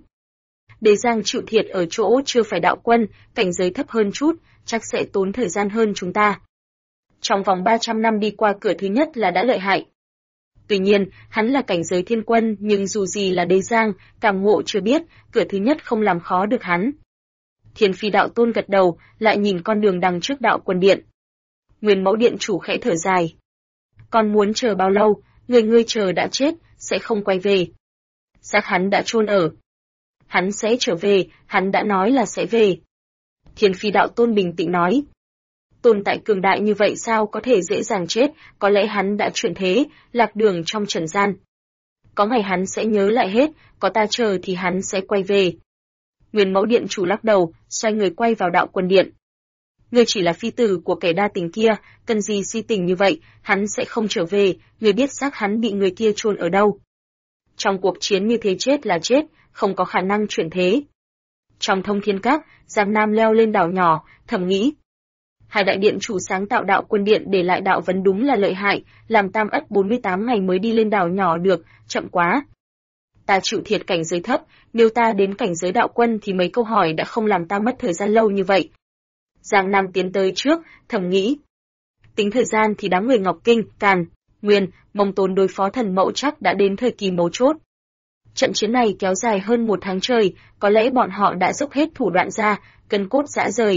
Đế Giang chịu thiệt ở chỗ chưa phải đạo quân, cảnh giới thấp hơn chút, chắc sẽ tốn thời gian hơn chúng ta. Trong vòng 300 năm đi qua cửa thứ nhất là đã lợi hại. Tuy nhiên, hắn là cảnh giới thiên quân, nhưng dù gì là đế giang, cảm ngộ chưa biết, cửa thứ nhất không làm khó được hắn. Thiên Phi đạo tôn gật đầu, lại nhìn con đường đằng trước đạo quân điện. Nguyên Mẫu điện chủ khẽ thở dài. Con muốn chờ bao lâu, ngươi chờ đã chết, sẽ không quay về. Xác hắn đã chôn ở. Hắn sẽ trở về, hắn đã nói là sẽ về. Thiên Phi đạo tôn bình tĩnh nói. Tồn tại cường đại như vậy sao có thể dễ dàng chết, có lẽ hắn đã chuyển thế, lạc đường trong trần gian. Có ngày hắn sẽ nhớ lại hết, có ta chờ thì hắn sẽ quay về. Nguyên Mẫu điện chủ lắc đầu, xoay người quay vào đạo quân điện. Ngươi chỉ là phi tử của kẻ đa tình kia, cần gì si tình như vậy, hắn sẽ không trở về, ngươi biết xác hắn bị người kia chôn ở đâu. Trong cuộc chiến như thế chết là chết, không có khả năng chuyển thế. Trong Thông Thiên Các, Giang Nam leo lên đảo nhỏ, thầm nghĩ. Hai đại điện chủ sáng tạo đạo quân điện để lại đạo vấn đúng là lợi hại, làm tam ất 48 ngày mới đi lên đảo nhỏ được, chậm quá. Ta chịu thiệt cảnh giới thấp, nếu ta đến cảnh giới đạo quân thì mấy câu hỏi đã không làm ta mất thời gian lâu như vậy. Giang Nam tiến tới trước, thầm nghĩ. Tính thời gian thì đám người Ngọc Kinh, Càn, Nguyên, Mông Tốn đối phó thần mẫu chắc đã đến thời kỳ mấu chốt. Trận chiến này kéo dài hơn 1 tháng trời, có lẽ bọn họ đã dốc hết thủ đoạn ra, cân cốt rã rời.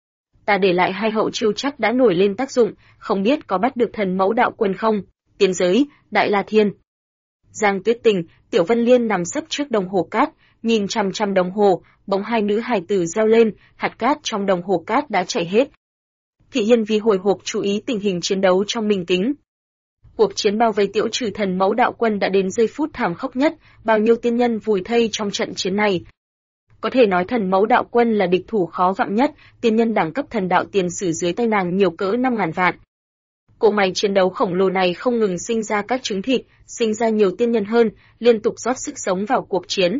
Ta để lại 2 hậu chiêu chắc đã nổi lên tác dụng, không biết có bắt được thần mẫu đạo quân không? Tiên giới, Đại La Thiên. Giang Tuyết Tình, Tiểu Vân Liên nằm sấp trước đồng hồ cát, nhìn chằm chằm đồng hồ, bỗng 2 nữ hài tử reo lên, hạt cát trong đồng hồ cát đã chảy hết. Thị Hiên vì hồi hộp chú ý tình hình chiến đấu trong minh kính. Cuộc chiến bao vây Tiễu Trừ thần mẫu đạo quân đã đến giây phút thảm khốc nhất, bao nhiêu tiên nhân vùi thây trong trận chiến này. Có thể nói thần mẫu đạo quân là địch thủ khó gặm nhất, tiên nhân đẳng cấp thần đạo tiền sử dưới tay nàng nhiều cỡ 5.000 vạn. Cỗ máy chiến đấu khổng lồ này không ngừng sinh ra các trứng thịt, sinh ra nhiều tiên nhân hơn, liên tục rót sức sống vào cuộc chiến.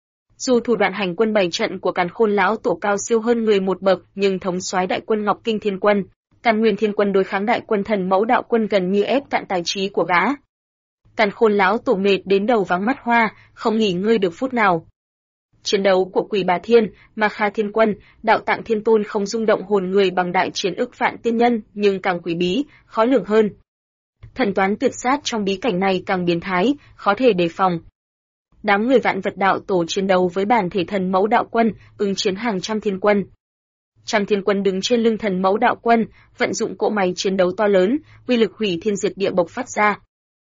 Dù thủ đoạn hành quân bày trận của Càn Khôn lão tổ cao siêu hơn người một bậc, nhưng thống soái đại quân Ngọc Kinh Thiên Quân, Càn Nguyên Thiên Quân đối kháng đại quân thần mẫu đạo quân gần như ép cạn tài trí của gã. Càn Khôn lão tổ mệt đến đầu váng mắt hoa, không nghỉ ngơi được phút nào. Chiến đấu của Quỷ Bà Thiên, Ma Kha Thiên Quân, Đạo Tạng Thiên Tôn không rung động hồn người bằng đại chiến ức vạn tiên nhân, nhưng càng quỷ bí, khó lường hơn. Thần toán tuyệt sát trong bí cảnh này càng biến thái, khó thể đề phòng. Đám người Vạn Vật đạo tổ chiến đấu với bản thể thần mẫu đạo quân, ứng chiến hàng trăm thiên quân. Trăm thiên quân đứng trên lưng thần mẫu đạo quân, vận dụng cỗ máy chiến đấu to lớn, uy lực hủy thiên diệt địa bộc phát ra.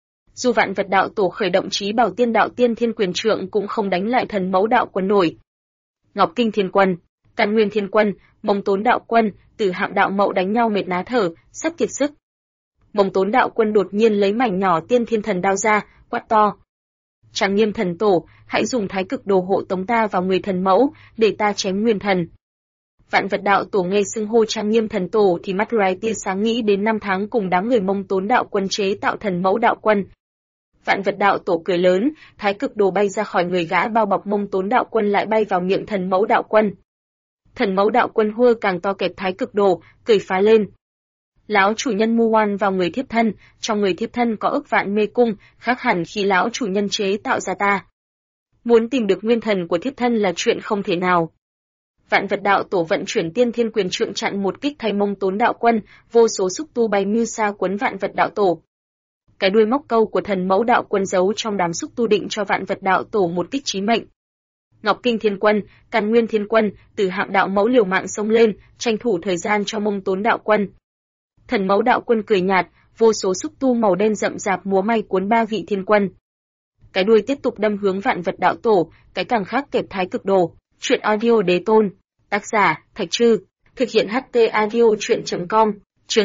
Dù Vạn Vật đạo tổ khởi động trí bảo tiên đạo tiên thiên quyền trượng cũng không đánh lại thần mẫu đạo quân nổi. Ngọc Kinh Thiên Quân, Càn Nguyên Thiên Quân, Mông Tốn đạo quân, Tử Hạm đạo mậu đánh nhau mệt ná thở, sắp kiệt sức. Mông Tốn đạo quân đột nhiên lấy mảnh nhỏ tiên thiên thần đao ra, quát to: Trang Nghiêm thần tổ, hãy dùng thái cực đồ hộ tống ta vào người thần mẫu, để ta chém nguyên thần. Vạn Vật đạo tổ nghe xưng hô Trang Nghiêm thần tổ thì mắt lóe tia sáng nghĩ đến 5 tháng cùng đám người Mông Tốn đạo quân chế tạo thần mẫu đạo quân. Vạn Vật đạo tổ cười lớn, thái cực đồ bay ra khỏi người gã bao bọc Mông Tốn đạo quân lại bay vào miệng thần mẫu đạo quân. Thần mẫu đạo quân hua càng to kẹp thái cực đồ, cười phá lên. Lão chủ nhân mu oan vào người thiếp thân, trong người thiếp thân có ức vạn mê cung, khác hẳn khi lão chủ nhân chế tạo ra ta. Muốn tìm được nguyên thần của thiếp thân là chuyện không thể nào. Vạn Vật đạo tổ vận chuyển tiên thiên quyền trượng chặn một kích thay Mông Tốn đạo quân, vô số xúc tu bay mưu xa quấn Vạn Vật đạo tổ. Cái đuôi móc câu của thần mẫu đạo quân giấu trong đám xúc tu định cho Vạn Vật đạo tổ một kích chí mệnh. Ngọc Kinh Thiên Quân, Càn Nguyên Thiên Quân, Tử Hạm đạo mẫu liều mạng xông lên, tranh thủ thời gian cho Mông Tốn đạo quân. Thần mẫu đạo quân cười nhạt, vô số xúc tu màu đen rậm rạp múa may cuốn 3 vị thiên quân. Cái đuôi tiếp tục đâm hướng Vạn Vật đạo tổ, cái càng khác kẹp thái cực đồ. Truyện audio đế tôn, tác giả Thạch Trư, thực hiện HT audio truyện.com, chương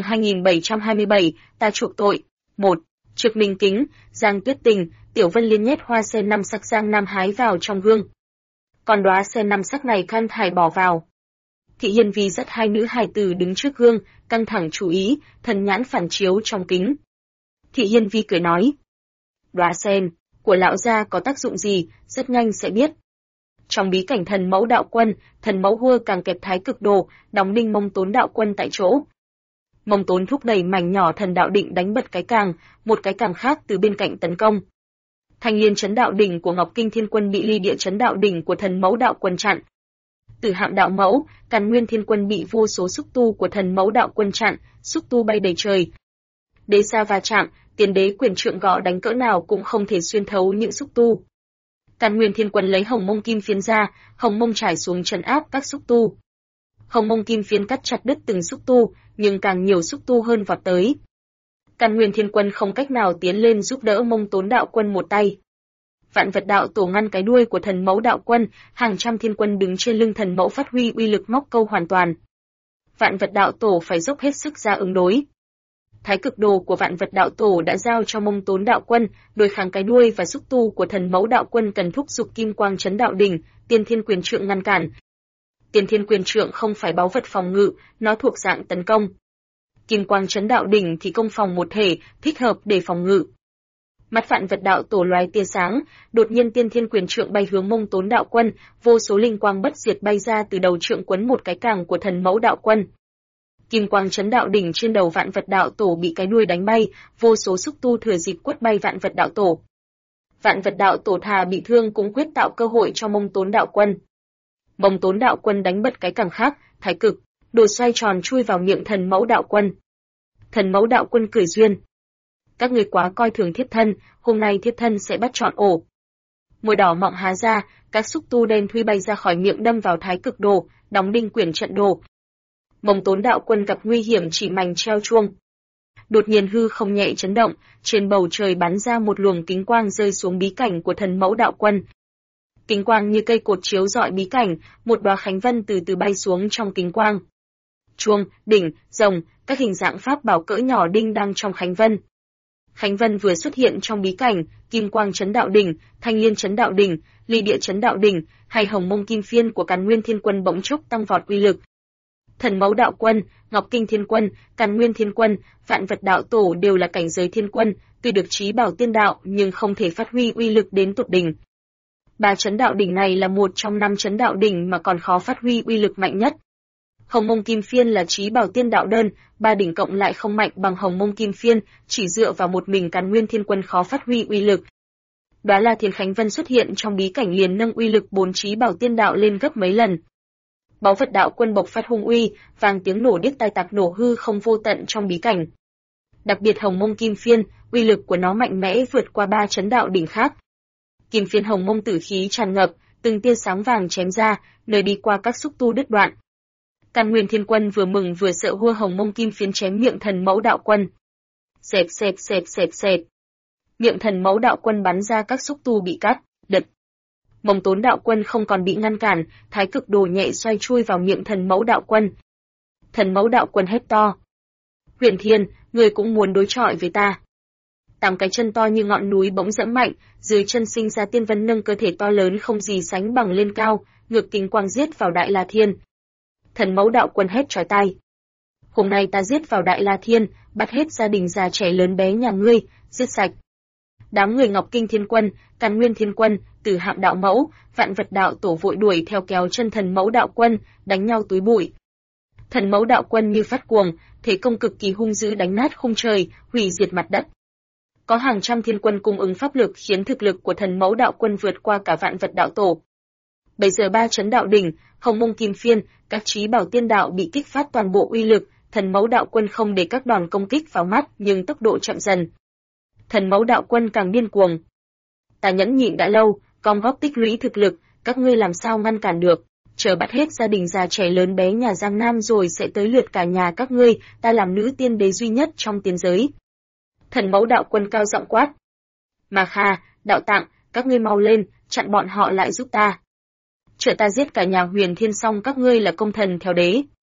2727, ta chuộc tội. 1. Trực Minh Kính, Giang Tuyết Tình, Tiểu Vân Liên nhét hoa sen 5 sắc Giang Nam hái vào trong gương. Còn đóa sen 5 sắc này Khăn Thải bỏ vào. Thị Hiên Vi dắt 2 nữ hài tử đứng trước gương, căng thẳng chú ý, thần nhãn phản chiếu trong kính. Thị Hiên Vi cười nói: Đóa sen của lão gia có tác dụng gì, rất nhanh sẽ biết. Trong bí cảnh thần mẫu đạo quân, thần mẫu hua càng kẹp thái cực đồ, đóng đinh Mông Tốn đạo quân tại chỗ. Mông Tốn thúc đẩy mảnh nhỏ thần đạo định đánh bật cái càng, một cái càng khác từ bên cạnh tấn công. Thanh Liên chấn đạo đỉnh của Ngọc Kinh Thiên Quân bị ly địa chấn đạo đỉnh của thần mẫu đạo quân chặn. Tử Hạm đạo mẫu, Càn Nguyên Thiên Quân bị vô số xúc tu của thần mẫu đạo quân chặn, xúc tu bay đầy trời. Đế sa va chạm, Tiên đế quyền trượng gõ đánh cỡ nào cũng không thể xuyên thấu những xúc tu. Càn Nguyên Thiên Quân lấy Hồng Mông Kim Phiến ra, Hồng Mông trải xuống trấn áp các xúc tu. Hồng Mông Kim Phiến cắt chặt đứt từng xúc tu, nhưng càng nhiều xúc tu hơn vọt tới. Càn Nguyên Thiên Quân không cách nào tiến lên giúp đỡ Mông Tốn Đạo Quân một tay. Vạn Vật Đạo Tổ ngăn cái đuôi của Thần Mẫu Đạo Quân, hàng trăm thiên quân đứng trên lưng Thần Mẫu phát huy uy lực móc câu hoàn toàn. Vạn Vật Đạo Tổ phải dốc hết sức ra ứng đối. Thái cực đồ của Vạn Vật Đạo Tổ đã giao cho Mông Tốn Đạo Quân, đối kháng cái đuôi và xúc tu của Thần Mẫu Đạo Quân cần thúc giục Kim Quang Chấn Đạo Đỉnh, Tiên Thiên Quyền Trượng ngăn cản. Tiên Thiên Quyền Trượng không phải báu vật phòng ngự, nó thuộc dạng tấn công. Kim Quang Chấn Đạo Đỉnh thì công phòng một thể, thích hợp để phòng ngự. Mắt Vạn Vật Đạo Tổ lóe tia sáng, đột nhiên Tiên Thiên Quyền Trượng bay hướng Mông Tốn Đạo Quân, vô số linh quang bất diệt bay ra từ đầu trượng quấn một cái càng của Thần Mẫu Đạo Quân. Kim Quang Chấn Đạo Đỉnh trên đầu Vạn Vật Đạo Tổ bị cái đuôi đánh bay, vô số xúc tu thừa dịp quất bay Vạn Vật Đạo Tổ. Vạn Vật Đạo Tổ thà bị thương cũng quyết tạo cơ hội cho Mông Tốn Đạo Quân. Mông Tốn Đạo Quân đánh bật cái càng khác, thái cực, đồ xoay tròn chui vào miệng Thần Mẫu Đạo Quân. Thần Mẫu Đạo Quân cười duyên. Các người quá coi thường thiết thân, hôm nay thiết thân sẽ bắt trọn ổ. Môi đỏ mọng há ra, các xúc tu đen thui bay ra khỏi miệng đâm vào thái cực đồ, đóng đinh quyển trận đồ. Mông Tốn Đạo Quân gặp nguy hiểm chỉ mảnh treo chuông. Đột nhiên hư không nhẹ chấn động, trên bầu trời bắn ra một luồng kính quang rơi xuống bí cảnh của Thần Mẫu Đạo Quân. Kính quang như cây cột chiếu rọi bí cảnh, một đóa khánh vân từ từ bay xuống trong kính quang. Chuông, đỉnh, rồng, các hình dạng pháp bảo cỡ nhỏ đinh đang trong khánh vân. Khánh vân vừa xuất hiện trong bí cảnh, Kim Quang Chấn Đạo Đỉnh, Thanh Liên Chấn Đạo Đỉnh, Ly Địa Chấn Đạo Đỉnh, hay Hồng Mông Kim Phiên của Càn Nguyên Thiên Quân bỗng chốc tăng vọt uy lực. Thần Mẫu Đạo Quân, Ngọc Kinh Thiên Quân, Càn Nguyên Thiên Quân, Vạn Vật Đạo Tổ đều là cảnh giới thiên quân, tuy được trí bảo tiên đạo nhưng không thể phát huy uy lực đến tột đỉnh. 3 chấn đạo đỉnh này là một trong 5 chấn đạo đỉnh mà còn khó phát huy uy lực mạnh nhất. Hồng Mông Kim Phiên là trí bảo tiên đạo đơn, 3 đỉnh cộng lại không mạnh bằng Hồng Mông Kim Phiên, chỉ dựa vào một mình Càn Nguyên Thiên Quân khó phát huy uy lực. Đó là Thiên Khánh Vân xuất hiện trong bí cảnh liền nâng uy lực 4 trí bảo tiên đạo lên gấp mấy lần. Báu Vật Đạo Quân bộc phát hung uy, vang tiếng nổ điếc tai tạc nổ hư không vô tận trong bí cảnh. Đặc biệt Hồng Mông Kim Phiên, uy lực của nó mạnh mẽ vượt qua 3 chấn đạo đỉnh khác. Kim Phiên Hồng Mông tử khí tràn ngập, từng tia sáng vàng chém ra, nơi đi qua các xúc tu đứt đoạn. Càn Nguyên Thiên Quân vừa mừng vừa sợ hua Hồng Mông Kim Phiến chém miệng Thần Mẫu Đạo Quân. Xẹp xẹp xẹp xẹp xẹp. Miệng Thần Mẫu Đạo Quân bắn ra các xúc tu bị cắt, đứt. Mông Tốn Đạo Quân không còn bị ngăn cản, thái cực đồ nhẹ xoay chui vào miệng Thần Mẫu Đạo Quân. Thần Mẫu Đạo Quân hét to. Huyền Thiên, ngươi cũng muốn đối chọi với ta. 8 cái chân to như ngọn núi bỗng dẫm mạnh, dưới chân sinh ra tiên vân nâng cơ thể to lớn không gì sánh bằng lên cao, ngược kính quang giết vào Đại La Thiên. Thần Mẫu Đạo Quân hét chói tai. Hôm nay ta giết vào Đại La Thiên, bắt hết gia đình già trẻ lớn bé nhà ngươi, giết sạch. Đám người Ngọc Kinh Thiên Quân, Càn Nguyên Thiên Quân, Tử Hạm Đạo Mẫu, Vạn Vật Đạo Tổ vội đuổi theo kéo chân Thần Mẫu Đạo Quân, đánh nhau túi bụi. Thần Mẫu Đạo Quân như phát cuồng, thế công cực kỳ hung dữ đánh nát khung trời, hủy diệt mặt đất. Có hàng trăm thiên quân cung ứng pháp lực khiến thực lực của Thần Mẫu Đạo Quân vượt qua cả Vạn Vật Đạo Tổ. Bây giờ 3 chấn đạo đỉnh, Hồng Mông Kim Phiên, các trí bảo tiên đạo bị kích phát toàn bộ uy lực, Thần Mẫu Đạo Quân không để các đòn công kích vào mắt nhưng tốc độ chậm dần. Thần Mẫu Đạo Quân càng điên cuồng. Ta nhẫn nhịn đã lâu, gom góp tích lũy thực lực, các ngươi làm sao ngăn cản được, chờ bắt hết gia đình già trẻ lớn bé nhà Giang Nam rồi sẽ tới lượt cả nhà các ngươi, ta làm nữ tiên đế duy nhất trong tiên giới. Thần Mẫu Đạo Quân cao giọng quát. Ma Kha, Đạo Tạng, các ngươi mau lên, chặn bọn họ lại giúp ta. Chờ ta giết cả nhà Huyền Thiên xong các ngươi là công thần theo đế.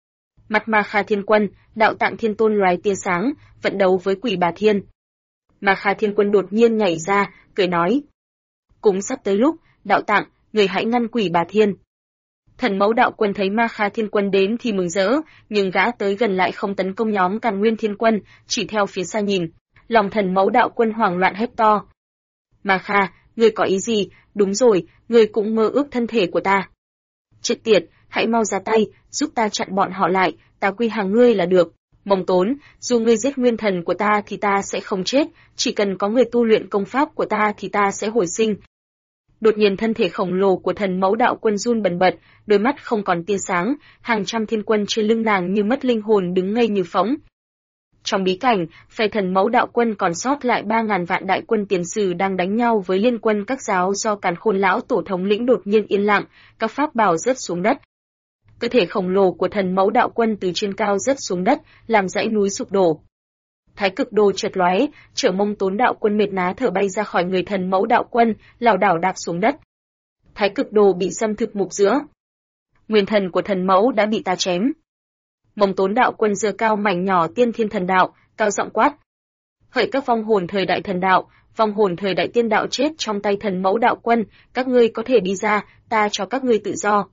Mặt Ma Kha Thiên Quân, Đạo Tạng Thiên Tôn loài tia sáng, vận đấu với Quỷ Bà Thiên. Ma Kha Thiên Quân đột nhiên nhảy ra, cười nói. Cũng sắp tới lúc, Đạo Tạng, người hãy ngăn Quỷ Bà Thiên. Thần Mẫu Đạo Quân thấy Ma Kha Thiên Quân đến thì mừng rỡ, nhưng gã tới gần lại không tấn công nhóm Càn Nguyên Thiên Quân, chỉ theo phía xa nhìn. Lòng Thần Mẫu Đạo Quân hoảng loạn hét to. Ma Kha, ngươi có ý gì? Đúng rồi, ngươi cũng mơ ước thân thể của ta. Chết tiệt, hãy mau ra tay, giúp ta chặn bọn họ lại, ta quy hàng ngươi là được. Mông Tốn, dù ngươi giết nguyên thần của ta thì ta sẽ không chết, chỉ cần có người tu luyện công pháp của ta thì ta sẽ hồi sinh. Đột nhiên thân thể khổng lồ của Thần Mẫu Đạo Quân run bần bật, đôi mắt không còn tia sáng, hàng trăm thiên quân trên lưng nàng như mất linh hồn đứng ngây như phỗng. Trong bí cảnh, phe thần mẫu đạo quân còn sót lại 3.000 vạn đại quân tiền sử đang đánh nhau với liên quân các giáo do Càn Khôn lão tổ thống lĩnh đột nhiên yên lặng, các pháp bảo rớt xuống đất. Cơ thể khổng lồ của thần mẫu đạo quân từ trên cao rớt xuống đất, làm dãy núi sụp đổ. Thái cực đồ chợt lóe, Trở Mông Tốn đạo quân mệt ná thở bay ra khỏi người thần mẫu đạo quân, lảo đảo đạp xuống đất. Thái cực đồ bị xâm thực mục giữa. Nguyên thần của thần mẫu đã bị ta chém. Mông Tốn đạo quân giơ cao mảnh nhỏ tiên thiên thần đạo, cao giọng quát: hỡi các vong hồn thời đại thần đạo, vong hồn thời đại tiên đạo chết trong tay thần mẫu đạo quân, các ngươi có thể đi ra, ta cho các ngươi tự do.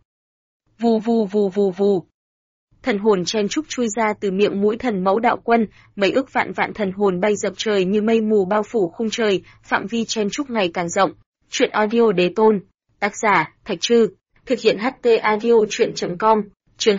Vù vù vù vù vù. Thần hồn chen trúc chui ra từ miệng mũi thần mẫu đạo quân, mấy ức vạn vạn thần hồn bay dập trời như mây mù bao phủ khung trời, phạm vi chen trúc ngày càng rộng. Truyện audio Đế Tôn, tác giả Thạch Trư, thực hiện HT audio truyện.com, chương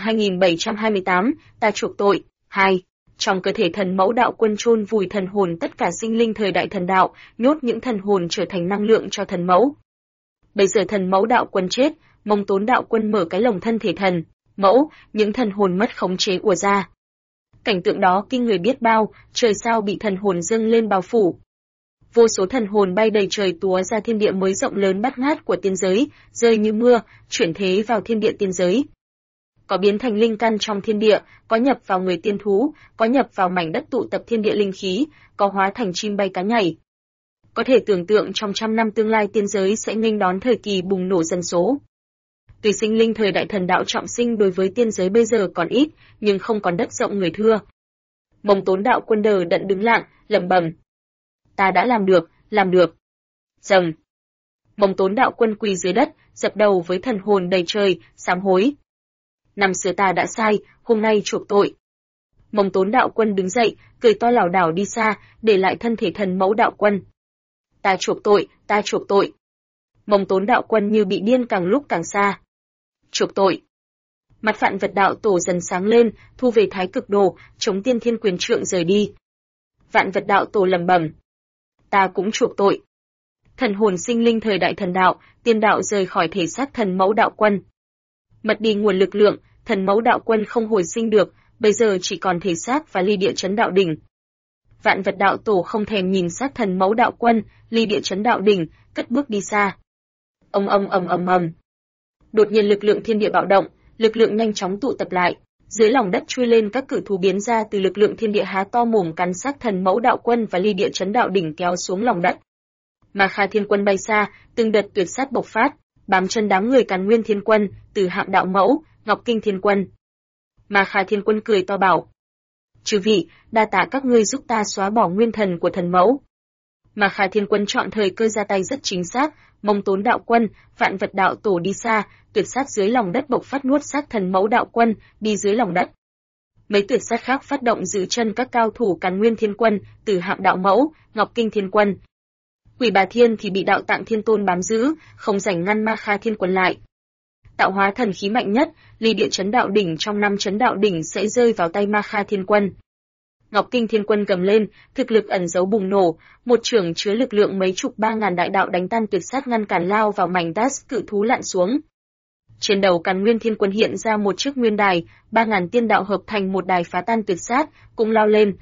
2728, ta chuộc tội. 2. Trong cơ thể thần mẫu đạo quân chôn vùi thần hồn tất cả sinh linh thời đại thần đạo, nhốt những thần hồn trở thành năng lượng cho thần mẫu. Bây giờ thần mẫu đạo quân chết, Mông Tốn đạo quân mở cái lồng thân thể thần mẫu, những thần hồn mất khống chế ùa ra. Cảnh tượng đó kinh người biết bao, trời sao bị thần hồn dâng lên bao phủ. Vô số thần hồn bay đầy trời túa ra thiên địa mới rộng lớn bát ngát của tiên giới, rơi như mưa, chuyển thế vào thiên địa tiên giới. Có biến thành linh căn trong thiên địa, có nhập vào người tiên thú, có nhập vào mảnh đất tụ tập thiên địa linh khí, có hóa thành chim bay cá nhảy. Có thể tưởng tượng trong 100 năm tương lai tiên giới sẽ nghênh đón thời kỳ bùng nổ dân số. Tuy sinh linh thời đại thần đạo trọng sinh đối với tiên giới bây giờ còn ít, nhưng không còn đất rộng người thưa. Mông Tốn đạo quân đờ đẫn đứng lặng, lẩm bẩm: ta đã làm được, làm được. Rầm. Mông Tốn đạo quân quỳ dưới đất, dập đầu với thần hồn đầy trời, sám hối. Năm xưa ta đã sai, hôm nay chuộc tội. Mông Tốn đạo quân đứng dậy, cười to lảo đảo đi xa, để lại thân thể thần mẫu đạo quân. Ta chuộc tội, ta chuộc tội. Mông Tốn đạo quân như bị điên càng lúc càng xa. Chuộc tội. Mặt Vạn Vật đạo tổ dần sáng lên, thu về thái cực đồ, chống tiên thiên quyền trượng rời đi. Vạn Vật đạo tổ lẩm bẩm: ta cũng chuộc tội. Thần hồn sinh linh thời đại thần đạo, tiên đạo rời khỏi thể xác thần mẫu đạo quân. Mất đi nguồn lực lượng, thần mẫu đạo quân không hồi sinh được, bây giờ chỉ còn thể xác và ly địa chấn đạo đỉnh. Vạn Vật đạo tổ không thèm nhìn xác thần mẫu đạo quân, ly địa chấn đạo đỉnh, cất bước đi xa. Ầm. Đột nhiên lực lượng thiên địa bạo động, lực lượng nhanh chóng tụ tập lại, dưới lòng đất chui lên các cử thú biến ra từ lực lượng thiên địa há to mồm cắn xác thần mẫu đạo quân và ly địa chấn đạo đỉnh kéo xuống lòng đất. Ma Kha Thiên Quân bay xa, từng đợt tuyệt sát bộc phát, bám chân đám người Càn Nguyên Thiên Quân, Từ Hạm đạo mẫu, Ngọc Kinh Thiên Quân. Ma Kha Thiên Quân cười to bảo: chư vị, đa tạ các ngươi giúp ta xóa bỏ nguyên thần của thần mẫu. Ma Kha Thiên Quân chọn thời cơ ra tay rất chính xác, Mông Tốn đạo quân, Vạn Vật đạo tổ đi xa, tuyệt sát dưới lòng đất bộc phát nuốt xác thần mẫu đạo quân, đi dưới lòng đất. Mấy tuyệt sát khác phát động giữ chân các cao thủ Càn Nguyên Thiên Quân, Từ Hạm đạo mẫu, Ngọc Kinh Thiên Quân. Quỷ Bà Thiên thì bị Đạo Tạng Thiên Tôn bám giữ, không rảnh ngăn Ma Kha Thiên Quân lại. Tạo hóa thần khí mạnh nhất, ly địa chấn đạo đỉnh trong 5 chấn đạo đỉnh sẽ rơi vào tay Ma Kha Thiên Quân. Ngọc Kinh Thiên Quân gầm lên, thực lực ẩn giấu bùng nổ, một chưởng chứa lực lượng mấy chục 3.000 đại đạo đánh tan tuyệt sát ngăn cản lao vào mảnh đất cự thú lặn xuống. Trên đầu Càn Nguyên Thiên Quân hiện ra một chiếc nguyên đài, 3.000 tiên đạo hợp thành một đài phá tan tuyệt sát, cũng lao lên.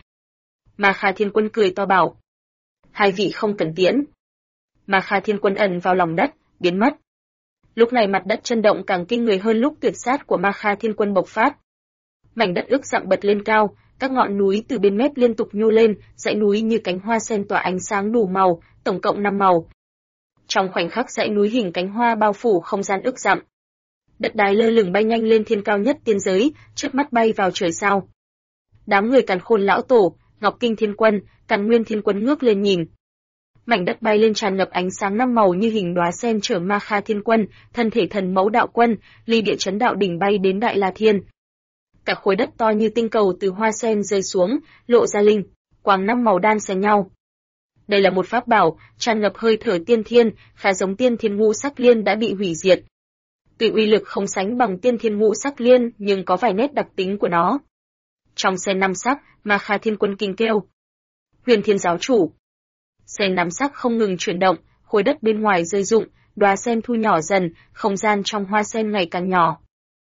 Ma Kha Thiên Quân cười to bảo: hai vị không cần tiễn. Ma Kha Thiên Quân ẩn vào lòng đất, biến mất. Lúc này mặt đất chấn động càng kinh người hơn lúc tuyệt sát của Ma Kha Thiên Quân bộc phát. Mảnh đất ước dặm bật lên cao, các ngọn núi từ bên mép liên tục nhô lên, dãy núi như cánh hoa sen tỏa ánh sáng đủ màu, tổng cộng 5 màu. Trong khoảnh khắc dãy núi hình cánh hoa bao phủ không gian ước dặm. Đất đai lơ lửng bay nhanh lên thiên cao nhất tiên giới, chớp mắt bay vào trời sao. Đám người Càn Khôn lão tổ, Ngọc Kinh Thiên Quân, Càn Nguyên Thiên Quân ngước lên nhìn. Mảnh đất bay lên tràn ngập ánh sáng 5 màu như hình đóa sen chở Ma Kha Thiên Quân, thân thể thần mẫu đạo quân, ly địa chấn đạo đỉnh bay đến Đại La Thiên. Cả khối đất to như tinh cầu từ hoa sen rơi xuống, lộ ra linh quang 5 màu đan xen nhau. Đây là một pháp bảo, tràn ngập hơi thở tiên thiên, khá giống tiên thiên ngũ sắc liên đã bị hủy diệt. Tuy uy lực không sánh bằng tiên thiên ngũ sắc liên, nhưng có vài nét đặc tính của nó. Trong sen 5 sắc, Ma Kha Thiên Quân kinh kêu: Huyền Thiên giáo chủ. Sen 5 sắc không ngừng chuyển động, khối đất bên ngoài rơi rụng, đóa sen thu nhỏ dần, không gian trong hoa sen ngày càng nhỏ.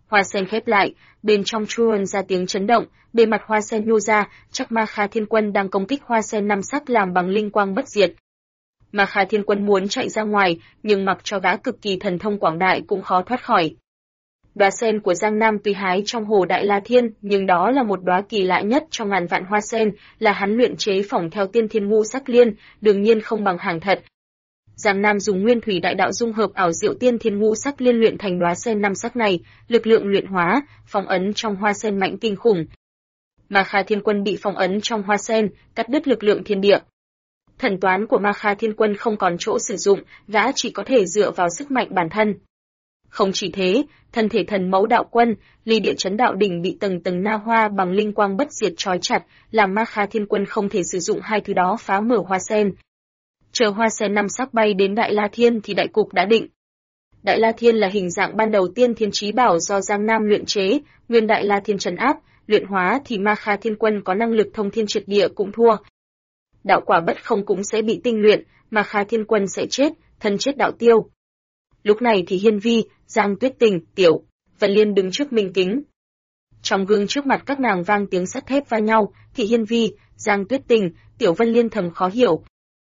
Hoa sen khép lại, bên trong chuông ra tiếng chấn động, bề mặt hoa sen nhô ra, chắc Ma Kha Thiên Quân đang công kích hoa sen năm sắc làm bằng linh quang bất diệt. Ma Kha Thiên Quân muốn chạy ra ngoài, nhưng mặc cho gã cực kỳ thần thông quảng đại cũng khó thoát khỏi. Đóa sen của Giang Nam tuy hái trong hồ Đại La Thiên, nhưng đó là một đóa kỳ lạ nhất trong ngàn vạn hoa sen, là hắn luyện chế phỏng theo Tiên Thiên Ngũ Sắc Liên, đương nhiên không bằng hàng thật. Giang Nam dùng nguyên thủy đại đạo dung hợp ảo diệu Tiên Thiên Ngũ Sắc Liên luyện thành đóa sen năm sắc này, lực lượng luyện hóa, phong ấn trong hoa sen mạnh kinh khủng. Ma Kha Thiên Quân bị phong ấn trong hoa sen, cắt đứt lực lượng thiên địa. Thần toán của Ma Kha Thiên Quân không còn chỗ sử dụng, gã chỉ có thể dựa vào sức mạnh bản thân. Không chỉ thế, thân thể thần mẫu đạo quân, ly địa chấn đạo đỉnh bị tầng tầng na hoa bằng linh quang bất diệt trói chặt, làm Ma Kha Thiên Quân không thể sử dụng hai thứ đó phá mở hoa sen. Chờ hoa sen năm sắc bay đến Đại La Thiên thì đại cục đã định. Đại La Thiên là hình dạng ban đầu Tiên Thiên Chí Bảo do Giang Nam luyện chế, nguyên Đại La Thiên trấn áp, luyện hóa thì Ma Kha Thiên Quân có năng lực thông thiên triệt địa cũng thua. Đạo quả bất không cũng sẽ bị tinh luyện, Ma Kha Thiên Quân sẽ chết, thân chết đạo tiêu. Lúc này thì Hiên Vi, Giang Tuyết Tình, Tiểu Vân Liên đứng trước minh kính. Trong gương trước mặt các nàng vang tiếng sắt thép va nhau, thì Hiên Vi, Giang Tuyết Tình, Tiểu Vân Liên thầm khó hiểu.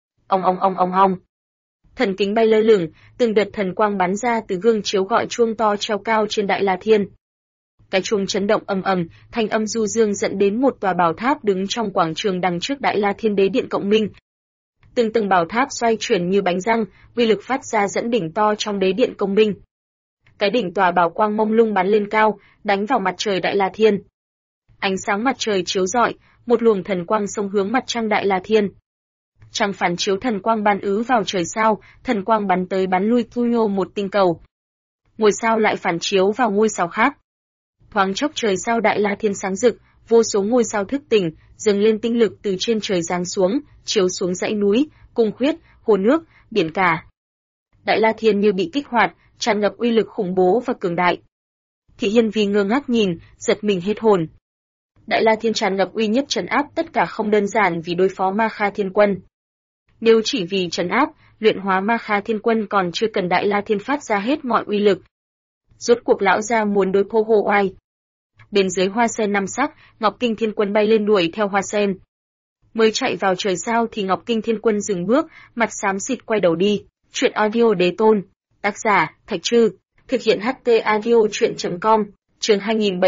Ong. Thần kính bay lơ lửng, từng đợt thần quang bắn ra từ gương chiếu gọi chuông to treo cao trên Đại La Thiên. Cái chuông chấn động ầm ầm, thanh âm du dương dẫn đến một tòa bảo tháp đứng trong quảng trường đằng trước Đại La Thiên Đế Điện cộng minh. Từng bảo tháp xoay chuyển như bánh răng, uy lực phát ra dẫn đỉnh to trong Đế Điện công minh. Cái đỉnh tòa bảo quang mông lung bắn lên cao, đánh vào mặt trời Đại La Thiên. Ánh sáng mặt trời chiếu rọi, một luồng thần quang xông hướng mặt trăng Đại La Thiên. Trăng phản chiếu thần quang ban ứ vào trời sao, thần quang bắn tới bắn lui thu nhô một tinh cầu. Ngôi sao lại phản chiếu vào ngôi sao khác. Thoáng chốc trời sao Đại La Thiên sáng rực, vô số ngôi sao thức tỉnh, dâng lên tinh lực từ trên trời giáng xuống, chiếu xuống dãy núi, cung khuyết, hồ nước, biển cả. Đại La Thiên như bị kích hoạt, tràn ngập uy lực khủng bố và cường đại. Thị Hiên Vi ngơ ngác nhìn, giật mình hết hồn. Đại La Thiên tràn ngập uy nhất trấn áp tất cả không đơn giản vì đối phó Ma Kha Thiên Quân. Nếu chỉ vì trấn áp, luyện hóa Ma Kha Thiên Quân còn chưa cần Đại La Thiên phát ra hết mọi uy lực. Rốt cuộc lão gia muốn đối phó hồ oai. Bên dưới hoa sen năm sắc, Ngọc Kinh Thiên Quân bay lên đuổi theo hoa sen. Mới chạy vào trời sao thì Ngọc Kinh Thiên Quân dừng bước, mặt xám xịt quay đầu đi. Truyện audio đế tôn. Tác giả, Thạch Trư. Thực hiện HT audio truyện.com. Chương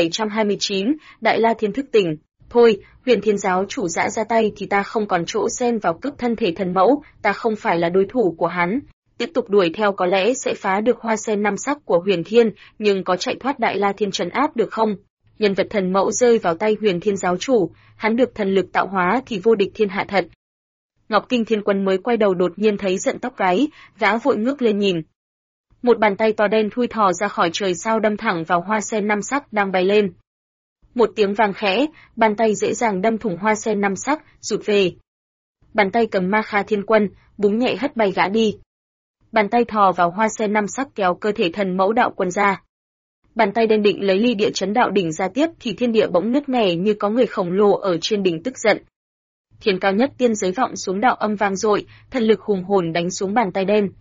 2729, Đại La Thiên thức tỉnh. Thôi, Huyền Thiên giáo chủ dã ra tay thì ta không còn chỗ xen vào cướp thân thể thần mẫu, ta không phải là đối thủ của hắn. Tiếp tục đuổi theo có lẽ sẽ phá được hoa sen năm sắc của Huyền Thiên, nhưng có chạy thoát Đại La Thiên trấn áp được không? Nhân vật thần mẫu rơi vào tay Huyền Thiên giáo chủ, hắn được thần lực tạo hóa thì vô địch thiên hạ thật. Ngọc Kinh Thiên Quân mới quay đầu đột nhiên thấy giận tóc gáy, gã vội ngước lên nhìn. Một bàn tay to đen thui thò ra khỏi trời sao đâm thẳng vào hoa sen năm sắc đang bay lên. Một tiếng vang khẽ, bàn tay dễ dàng đâm thủng hoa sen năm sắc, rụt về. Bàn tay cầm Ma Kha Thiên Quân, búng nhẹ hất bay gã đi. Bàn tay thò vào hoa sen năm sắc kéo cơ thể thần mẫu đạo quân ra. Bàn tay đen định lấy ly địa chấn đạo đỉnh ra tiếp thì thiên địa bỗng nứt nẻ như có người khổng lồ ở trên đỉnh tức giận. Thiên cao nhất tiên giới vọng xuống đạo âm vang dội, thần lực hùng hồn đánh xuống bàn tay đen.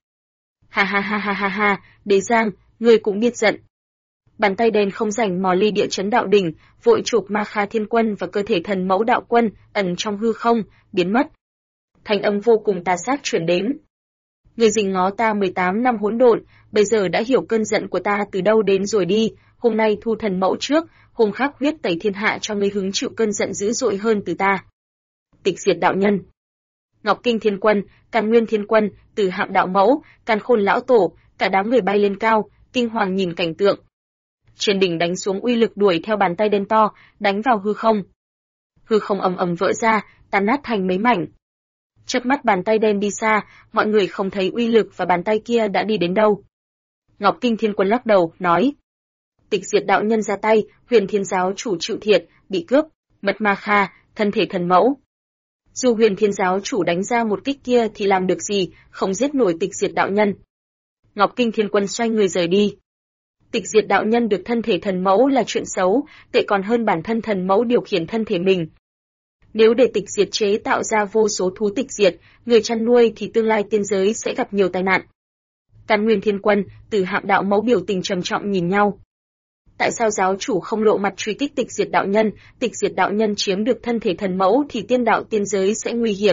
Ha, Đế Giang, ngươi cũng biết giận. Bàn tay đen không rảnh mò ly địa chấn đạo đỉnh, vội chụp Ma Kha Thiên Quân và cơ thể thần mẫu đạo quân, ẩn trong hư không, biến mất. Thanh âm vô cùng tà sát truyền đến. Người rình ngó ta 18 năm hỗn độn, bây giờ đã hiểu cơn giận của ta từ đâu đến rồi đi, hôm nay thu thần mẫu trước, hôm khác huyết tẩy thiên hạ cho ngươi hứng chịu cơn giận dữ dội hơn từ ta. Tịch diệt đạo nhân. Ngọc Kinh Thiên Quân, Càn Nguyên Thiên Quân, Từ Hạm đạo mẫu, Càn Khôn lão tổ, cả đám người bay lên cao, kinh hoàng nhìn cảnh tượng. Trên đỉnh đánh xuống uy lực đuổi theo bàn tay đen to, đánh vào hư không. Hư không ầm ầm vỡ ra, tan nát thành mấy mảnh. Chớp mắt bàn tay đen đi xa, mọi người không thấy uy lực và bàn tay kia đã đi đến đâu. Ngọc Kinh Thiên Quân lắc đầu, nói: Tịch diệt đạo nhân ra tay, Huyền Thiên giáo chủ chịu thiệt, bị cướp, mất Ma Kha, thân thể thần mẫu. Dù Huyền Thiên giáo chủ đánh ra một kích kia thì làm được gì, không giết nổi tịch diệt đạo nhân. Ngọc Kinh Thiên Quân xoay người rời đi. Tịch diệt đạo nhân được thân thể thần mẫu là chuyện xấu, tệ còn hơn bản thân thần mẫu điều khiển thân thể mình. Nếu để tịch diệt chế tạo ra vô số thú tịch diệt, người chăn nuôi thì tương lai tiên giới sẽ gặp nhiều tai nạn. Càn Nguyên Thiên Quân, Từ Hạm đạo mẫu biểu tình trầm trọng nhìn nhau. Tại sao giáo chủ không lộ mặt truy kích Tịch Diệt đạo nhân? Tịch Diệt đạo nhân chiếm được thân thể thần mẫu thì tiên đạo tiên giới sẽ nguy hiểm.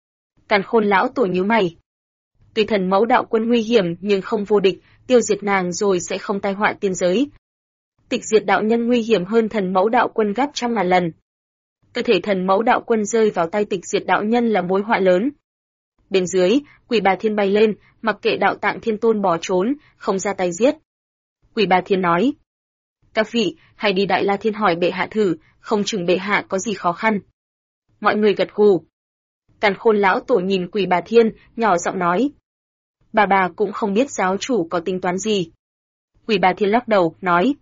Càn Khôn lão tổ nhíu mày. Tuy thần mẫu đạo quân nguy hiểm nhưng không vô địch, tiêu diệt nàng rồi sẽ không tai họa tiên giới. Tịch Diệt đạo nhân nguy hiểm hơn thần mẫu đạo quân gấp trăm ngàn lần. Cơ thể thần mẫu đạo quân rơi vào tay Tịch Diệt đạo nhân là mối họa lớn. Bên dưới, Quỷ Bà Thiên bay lên, mặc kệ đạo tạng thiên tôn bỏ trốn, không ra tay giết. Quỷ Bà Thiên nói: các vị, hãy đi Đại La Thiên hỏi bệ hạ thử, không chừng bệ hạ có gì khó khăn. Mọi người gật gù. Càn Khôn lão tổ nhìn Quỷ Bà Thiên, nhỏ giọng nói: bà cũng không biết giáo chủ có tính toán gì. Quỷ Bà Thiên lắc đầu, nói: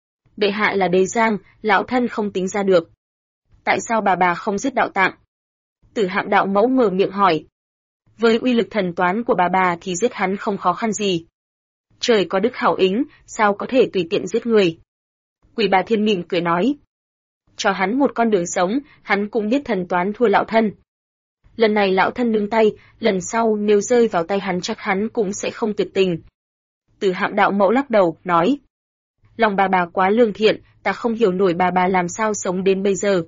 bệ hạ là đế giang, lão thân không tính ra được. Tại sao bà không giết đạo tạng? Tử Hạm đạo mẫu mở miệng hỏi. Với uy lực thần toán của bà thì giết hắn không khó khăn gì. Trời có đức hảo ính, sao có thể tùy tiện giết người. Quỷ Bà Thiên mỉm cười nói: cho hắn một con đường sống, hắn cũng biết thần toán thua lão thân. Lần này lão thân nương tay, lần sau nếu rơi vào tay hắn chắc hắn cũng sẽ không tuyệt tình. Tử Hạm đạo mẫu lắc đầu, nói: lòng bà quá lương thiện, ta không hiểu nổi bà làm sao sống đến bây giờ.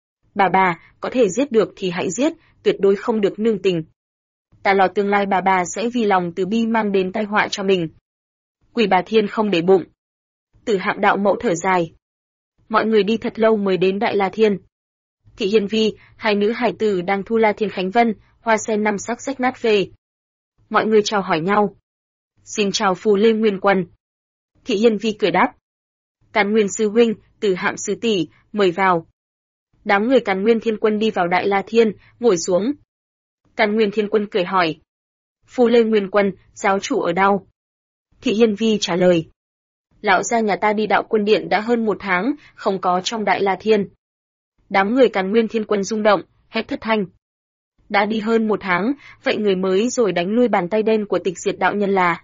Bà, có thể giết được thì hãy giết, tuyệt đối không được nương tình. Ta lo tương lai bà sẽ vì lòng từ bi mang đến tai họa cho mình. Quỷ Bà Thiên không để bụng. Tử Hạm đạo mẫu thở dài. Mọi người đi thật lâu mới đến Đại La Thiên. Thị Hiên Vi, hai nữ hài tử đang thu La Thiên Khánh Vân, hoa sen năm sắc rách nát về. Mọi người chào hỏi nhau. Xin chào Phù Lê Nguyên Quân. Thị Hiên Vi cười đáp. Càn Nguyên sư huynh, Tử Hạm sư tỷ, mời vào. Đám người Càn Nguyên Thiên Quân đi vào Đại La Thiên, ngồi xuống. Càn Nguyên Thiên Quân cười hỏi: Phù Lê Nguyên Quân, giáo chủ ở đâu? Thị Hiên Vi trả lời: lão gia nhà ta đi Đạo Quân Điện đã hơn 1 tháng, không có trong Đại La Thiên. Đám người Càn Nguyên Thiên Quân rung động, hét thất thanh. Đã đi hơn 1 tháng, vậy người mới rồi đánh lui bàn tay đen của Tịch Diệt đạo nhân là?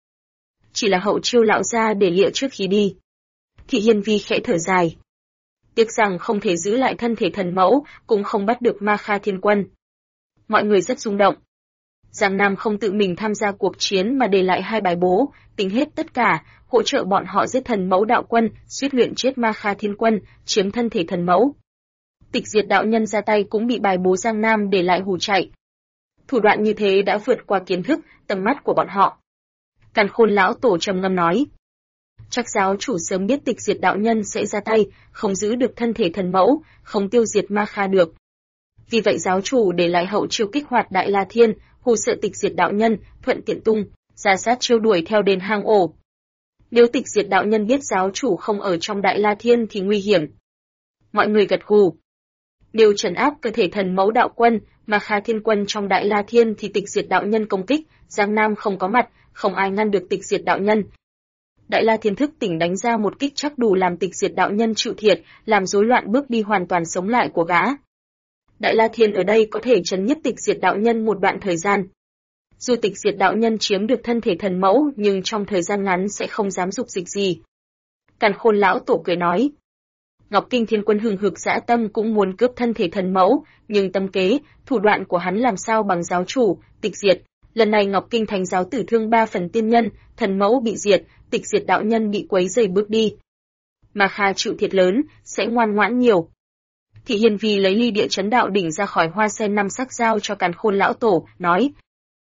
Chỉ là hậu chiêu lão gia để lịa trước khi đi. Thị Hiên Vi khẽ thở dài. Tiếc rằng không thể giữ lại thân thể thần mẫu, cũng không bắt được Ma Kha Thiên Quân. Mọi người rất rung động. Giang Nam không tự mình tham gia cuộc chiến mà để lại 2 bài bố, tính hết tất cả, hỗ trợ bọn họ giết thần mẫu đạo quân, suýt luyện chết Ma Kha Thiên Quân, chiếm thân thể thần mẫu. Tịch Diệt đạo nhân ra tay cũng bị bài bố Giang Nam để lại hù chạy. Thủ đoạn như thế đã vượt qua kiến thức, tầm mắt của bọn họ. Càn Khôn lão tổ trầm ngâm nói: chắc giáo chủ sớm biết Tịch Diệt đạo nhân sẽ ra tay, không giữ được thân thể thần mẫu, không tiêu diệt Ma Kha được. Vì vậy giáo chủ để lại hậu chiêu kích hoạt Đại La Thiên, hù sợ Tịch Diệt đạo nhân, thuận tiện tung ra sát chiêu đuổi theo đến hang ổ. Nếu Tịch Diệt đạo nhân biết giáo chủ không ở trong Đại La Thiên thì nguy hiểm. Mọi người gật gù. Nếu trấn áp cơ thể thần mẫu đạo quân, Ma Kha Thiên Quân trong Đại La Thiên thì Tịch Diệt đạo nhân công kích, Giang Nam không có mặt, không ai ngăn được Tịch Diệt đạo nhân. Đại La Thiên thức tỉnh đánh ra một kích chắc đủ làm Tịch Diệt đạo nhân chịu thiệt, làm rối loạn bước đi hoàn toàn sống lại của gã. Đại La Thiên ở đây có thể trấn nhất Tịch Diệt đạo nhân một đoạn thời gian. Dù Tịch Diệt đạo nhân chiếm được thân thể thần mẫu nhưng trong thời gian ngắn sẽ không dám dục dịch gì. Càn Khôn lão tổ cười nói: Ngọc Kinh Thiên Quân hừng hực dã tâm cũng muốn cướp thân thể thần mẫu, nhưng tâm kế, thủ đoạn của hắn làm sao bằng giáo chủ, Tịch Diệt. Lần này Ngọc Kinh Thánh giáo tử thương 3 phần tiên nhân, thần mẫu bị diệt, Tịch Diệt đạo nhân bị quấy rầy bước đi. Ma Kha chịu thiệt lớn, sẽ ngoan ngoãn nhiều. Thị Hiên Vi lấy ly địa chấn đạo đỉnh ra khỏi hoa sen 5 sắc giao cho Càn Khôn lão tổ, nói: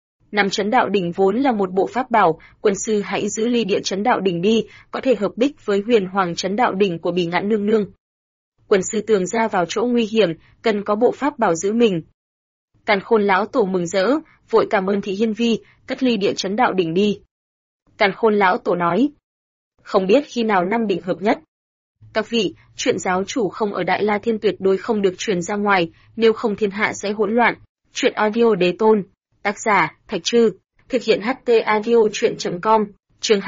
5 chấn đạo đỉnh vốn là một bộ pháp bảo, quân sư hãy giữ ly địa chấn đạo đỉnh đi, có thể hợp bích với huyền hoàng chấn đạo đỉnh của Bỉ Ngạn nương nương. Quân sư tường ra vào chỗ nguy hiểm, cần có bộ pháp bảo giữ mình. Càn Khôn lão tổ mừng rỡ, vội cảm ơn Thị Hiên Vi, cất ly địa chấn đạo đỉnh đi. Càn Khôn lão tổ nói: không biết khi nào 5 đỉnh hợp nhất. Các vị, chuyện giáo chủ không ở Đại La Thiên tuyệt đối không được truyền ra ngoài, nếu không thiên hạ sẽ hỗn loạn. Chuyện audio đế tôn. Tác giả, Thạch Trư. Thực hiện HT audio chuyện.com. Chương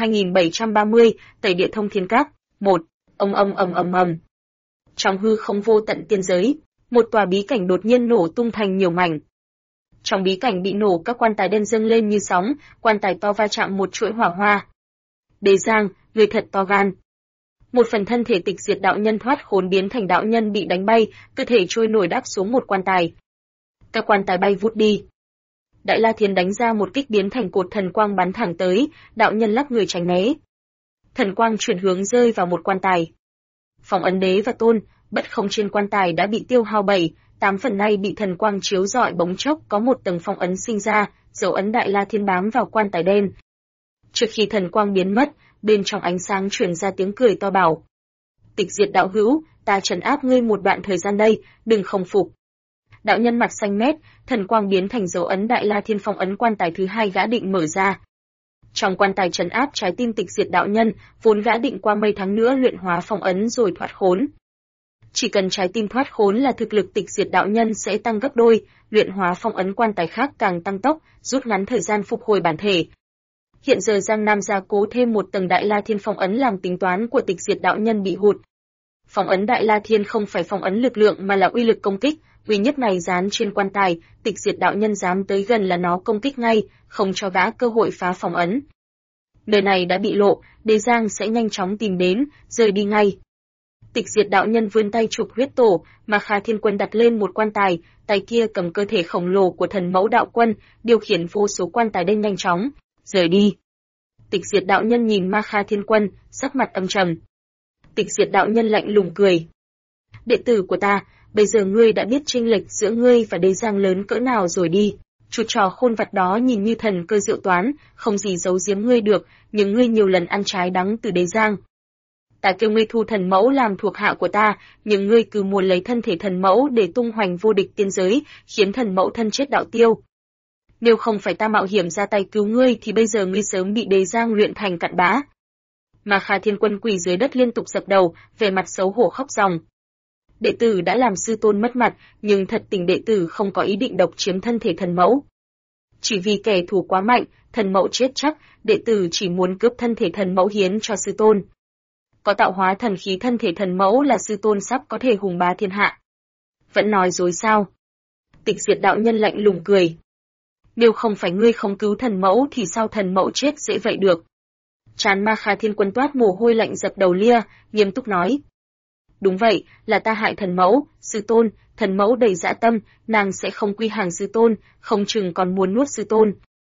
2730, Tẩy Địa Thông Thiên Các. 1. Ầm. Trong hư không vô tận tiên giới, một tòa bí cảnh đột nhiên nổ tung thành nhiều mảnh. Trong bí cảnh bị nổ các quan tài đen dâng lên như sóng, quan tài to va chạm một chuỗi hỏa hoa. Đế Giang, người thật to gan. Một phần thân thể Tịch Diệt đạo nhân thoát khốn biến thành đạo nhân bị đánh bay, cơ thể trôi nổi đáp xuống một quan tài. Các quan tài bay vút đi. Đại La Thiên đánh ra một kích biến thành cột thần quang bắn thẳng tới, đạo nhân lắc người tránh né. thần quang chuyển hướng rơi vào một quan tài. Phong ấn đế và tôn, bất không trên quan tài đã bị tiêu hao 7-8 phần, nay bị thần quang chiếu rọi, bỗng chốc có một tầng phong ấn sinh ra, dấu ấn Đại La Thiên bám vào quan tài đen. Trước khi thần quang biến mất, bên trong ánh sáng truyền ra tiếng cười to bảo: Tịch Diệt đạo hữu, ta trấn áp ngươi một đoạn thời gian đây, đừng không phục. Đạo nhân mặt xanh mét, thần quang biến thành dấu ấn Đại La Thiên, phong ấn quan tài thứ hai gã định mở ra. Trong quan tài trấn áp trái tim Tịch Diệt đạo nhân, vốn gã định qua mấy tháng nữa luyện hóa phong ấn rồi thoát khốn. Chỉ cần trái tim thoát khốn là thực lực Tịch Diệt đạo nhân sẽ tăng gấp đôi, luyện hóa phong ấn quan tài khác càng tăng tốc, rút ngắn thời gian phục hồi bản thể. Hiện giờ Giang Nam gia cố thêm một tầng Đại La Thiên phong ấn làm tính toán của Tịch Diệt đạo nhân bị hụt. Phong ấn Đại La Thiên không phải phong ấn lực lượng mà là uy lực công kích, uy nhất này dán trên quan tài, Tịch Diệt đạo nhân dám tới gần là nó công kích ngay, không cho gã cơ hội phá phong ấn. Nơi này đã bị lộ, Đế Giang sẽ nhanh chóng tìm đến, rời đi ngay. Tịch Diệt đạo nhân vươn tay chụp huyết tổ, mà Kha Thiên Quân đặt lên một quan tài, tay kia cầm cơ thể khổng lồ của thần mẫu đạo quân, điều khiển vô số quan tài đen nhanh chóng rời đi. Tịch Diệt đạo nhân nhìn Ma Kha Thiên Quân, sắc mặt âm trầm. Tịch Diệt đạo nhân lạnh lùng cười: Đệ tử của ta, bây giờ ngươi đã biết chênh lệch giữa ngươi và Đế Giang lớn cỡ nào rồi đi. Chút trò khôn vặt đó nhìn như thần cơ diệu toán, không gì giấu giếm ngươi được, nhưng ngươi nhiều lần ăn trái đắng từ Đế Giang. Ta kêu ngươi thu thần mẫu làm thuộc hạ của ta, nhưng ngươi cứ muốn lấy thân thể thần mẫu để tung hoành vô địch tiên giới, khiến thần mẫu thân chết đạo tiêu. Nếu không phải ta mạo hiểm ra tay cứu ngươi thì bây giờ ngươi sớm bị Đế Giang luyện thành cặn bã. Mà Kha Thiên Quân quỳ dưới đất liên tục dập đầu, vẻ mặt xấu hổ khóc ròng. Đệ tử đã làm sư tôn mất mặt, nhưng thật tình đệ tử không có ý định độc chiếm thân thể thần mẫu. Chỉ vì kẻ thù quá mạnh, thần mẫu chết chắc, đệ tử chỉ muốn cướp thân thể thần mẫu hiến cho sư tôn. Có tạo hóa thần khí thân thể thần mẫu là sư tôn sắp có thể hùng bá thiên hạ. Vẫn nói dối sao? Tịch Diệt đạo nhân lạnh lùng cười. Nếu không phải ngươi không cứu thần mẫu thì sao thần mẫu chết dễ vậy được? Trán Ma Kha Thiên Quân toát mồ hôi lạnh dập đầu lia, nghiêm túc nói. Đúng vậy, là ta hại thần mẫu, sư tôn, thần mẫu đầy dã tâm, nàng sẽ không quy hàng sư tôn, không chừng còn muốn nuốt sư tôn.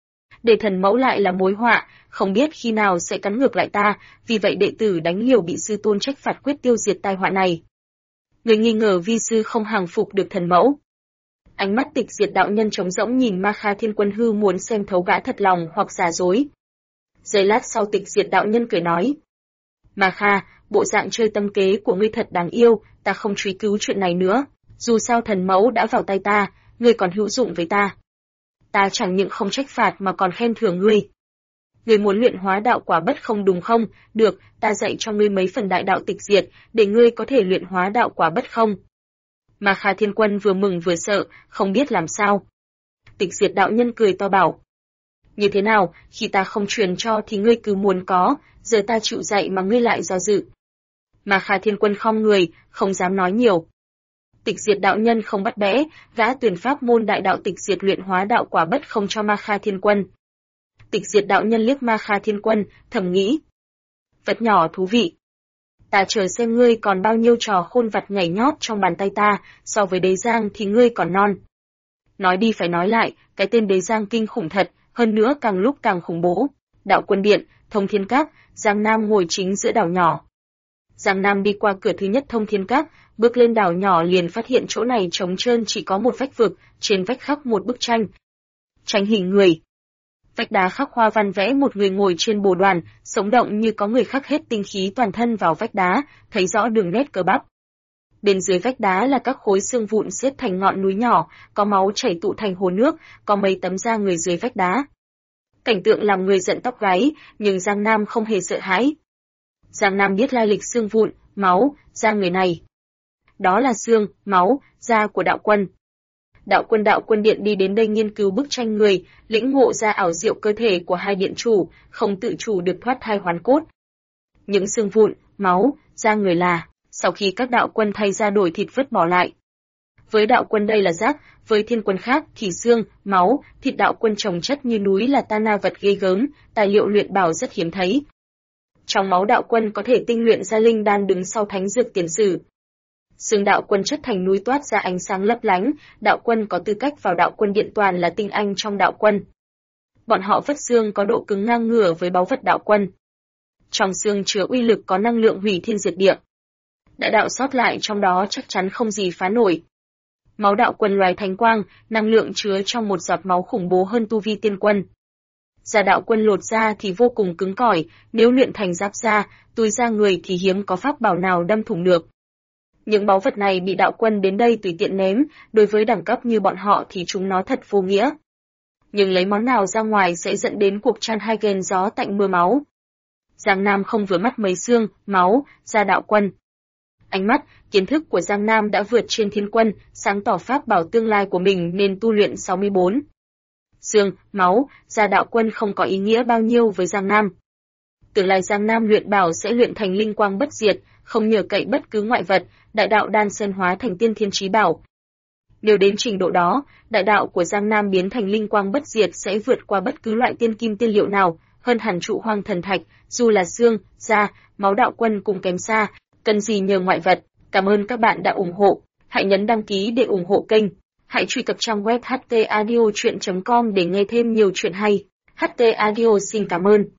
Để thần mẫu lại là mối họa, không biết khi nào sẽ cắn ngược lại ta, vì vậy đệ tử đánh liều bị sư tôn trách phạt quyết tiêu diệt tai họa này. Người nghi ngờ vi sư không hàng phục được thần mẫu. Ánh mắt Tịch Diệt đạo nhân trống rỗng nhìn Ma Kha Thiên Quân hư muốn xem thấu gã thật lòng hoặc giả dối. Giây lát sau Tịch Diệt đạo nhân cười nói. Ma Kha, bộ dạng chơi tâm kế của ngươi thật đáng yêu, ta không truy cứu chuyện này nữa. Dù sao thần mẫu đã vào tay ta, ngươi còn hữu dụng với ta. Ta chẳng những không trách phạt mà còn khen thưởng ngươi. Ngươi muốn luyện hóa đạo quả bất không đúng không? Được, ta dạy cho ngươi mấy phần đại đạo tịch diệt, để ngươi có thể luyện hóa đạo quả bất không. Mà Kha Thiên Quân vừa mừng vừa sợ, không biết làm sao. Tịch Diệt đạo nhân cười to bảo. Như thế nào, khi ta không truyền cho thì ngươi cứ muốn có, giờ ta chịu dạy mà ngươi lại do dự. Mà Kha Thiên Quân khom người, không dám nói nhiều. Tịch Diệt đạo nhân không bắt bẽ, gã tuyển pháp môn đại đạo tịch diệt luyện hóa đạo quả bất không cho Ma Kha Thiên Quân. Tịch Diệt đạo nhân liếc Ma Kha Thiên Quân, thầm nghĩ. Vật nhỏ thú vị. Ta chờ xem ngươi còn bao nhiêu trò khôn vặt nhảy nhót trong bàn tay ta, so với Đế Giang thì ngươi còn non. Nói đi phải nói lại, cái tên Đế Giang kinh khủng thật, hơn nữa càng lúc càng khủng bố. Đạo Quân Điện, Thông Thiên Các, Giang Nam ngồi chính giữa đảo nhỏ. Giang Nam đi qua cửa thứ nhất Thông Thiên Các, bước lên đảo nhỏ liền phát hiện chỗ này trống trơn chỉ có một vách vực, trên vách khắc một bức tranh. Tranh hình người. Vách đá khắc hoa văn vẽ một người ngồi trên bồ đoàn, sống động như có người khắc hết tinh khí toàn thân vào vách đá, thấy rõ đường nét cơ bắp. Bên dưới vách đá là các khối xương vụn xếp thành ngọn núi nhỏ, có máu chảy tụ thành hồ nước, có mấy tấm da người dưới vách đá. Cảnh tượng làm người giận tóc gáy, nhưng Giang Nam không hề sợ hãi. Giang Nam biết lai lịch xương vụn, máu, da người này. Đó là xương, máu, da của đạo quân. Đạo quân điện đi đến đây nghiên cứu bức tranh người, lĩnh ngộ ra ảo diệu cơ thể của hai điện chủ, không tự chủ được thoát thai hoán cốt. Những xương vụn, máu, da người là, sau khi các đạo quân thay ra đổi thịt vứt bỏ lại. Với đạo quân đây là rác, với thiên quân khác thì xương, máu, thịt đạo quân chồng chất như núi là tana vật ghê gớm, tài liệu luyện bảo rất hiếm thấy. Trong máu đạo quân có thể tinh luyện ra linh đan đứng sau thánh dược tiền sử. Xương đạo quân chất thành núi toát ra ánh sáng lấp lánh, đạo quân có tư cách vào đạo quân điện toàn là tinh anh trong đạo quân. Bọn họ vất xương có độ cứng ngang ngửa với báu vật đạo quân. trong xương chứa uy lực có năng lượng hủy thiên diệt địa. Đại đạo sót lại trong đó chắc chắn không gì phá nổi. Máu đạo quân loài thánh quang, năng lượng chứa trong một giọt máu khủng bố hơn tu vi tiên quân. Da đạo quân lột da thì vô cùng cứng cỏi, nếu luyện thành giáp da, túi da người thì hiếm có pháp bảo nào đâm thủng được. Những báu vật này bị đạo quân đến đây tùy tiện ném, đối với đẳng cấp như bọn họ thì chúng nó thật vô nghĩa. Nhưng lấy món nào ra ngoài sẽ dẫn đến cuộc chan hai ghen gió tạnh mưa máu. Giang Nam không vừa mắt mấy xương, máu, da đạo quân. Ánh mắt, kiến thức của Giang Nam đã vượt trên thiên quân, sáng tỏ pháp bảo tương lai của mình nên tu luyện 64. Xương, máu, da đạo quân không có ý nghĩa bao nhiêu với Giang Nam. Tương lai Giang Nam luyện bảo sẽ luyện thành linh quang bất diệt, không nhờ cậy bất cứ ngoại vật, đại đạo đan xen hóa thành tiên thiên chí bảo. Nếu đến trình độ đó, đại đạo của Giang Nam biến thành linh quang bất diệt sẽ vượt qua bất cứ loại tiên kim tiên liệu nào, hơn hẳn trụ hoang thần thạch, dù là xương, da, máu đạo quân cùng kém xa, cần gì nhờ ngoại vật. Cảm ơn các bạn đã ủng hộ, hãy nhấn đăng ký để ủng hộ kênh. Hãy truy cập trang web htaudio.com để nghe thêm nhiều chuyện hay. HT Audio xin cảm ơn.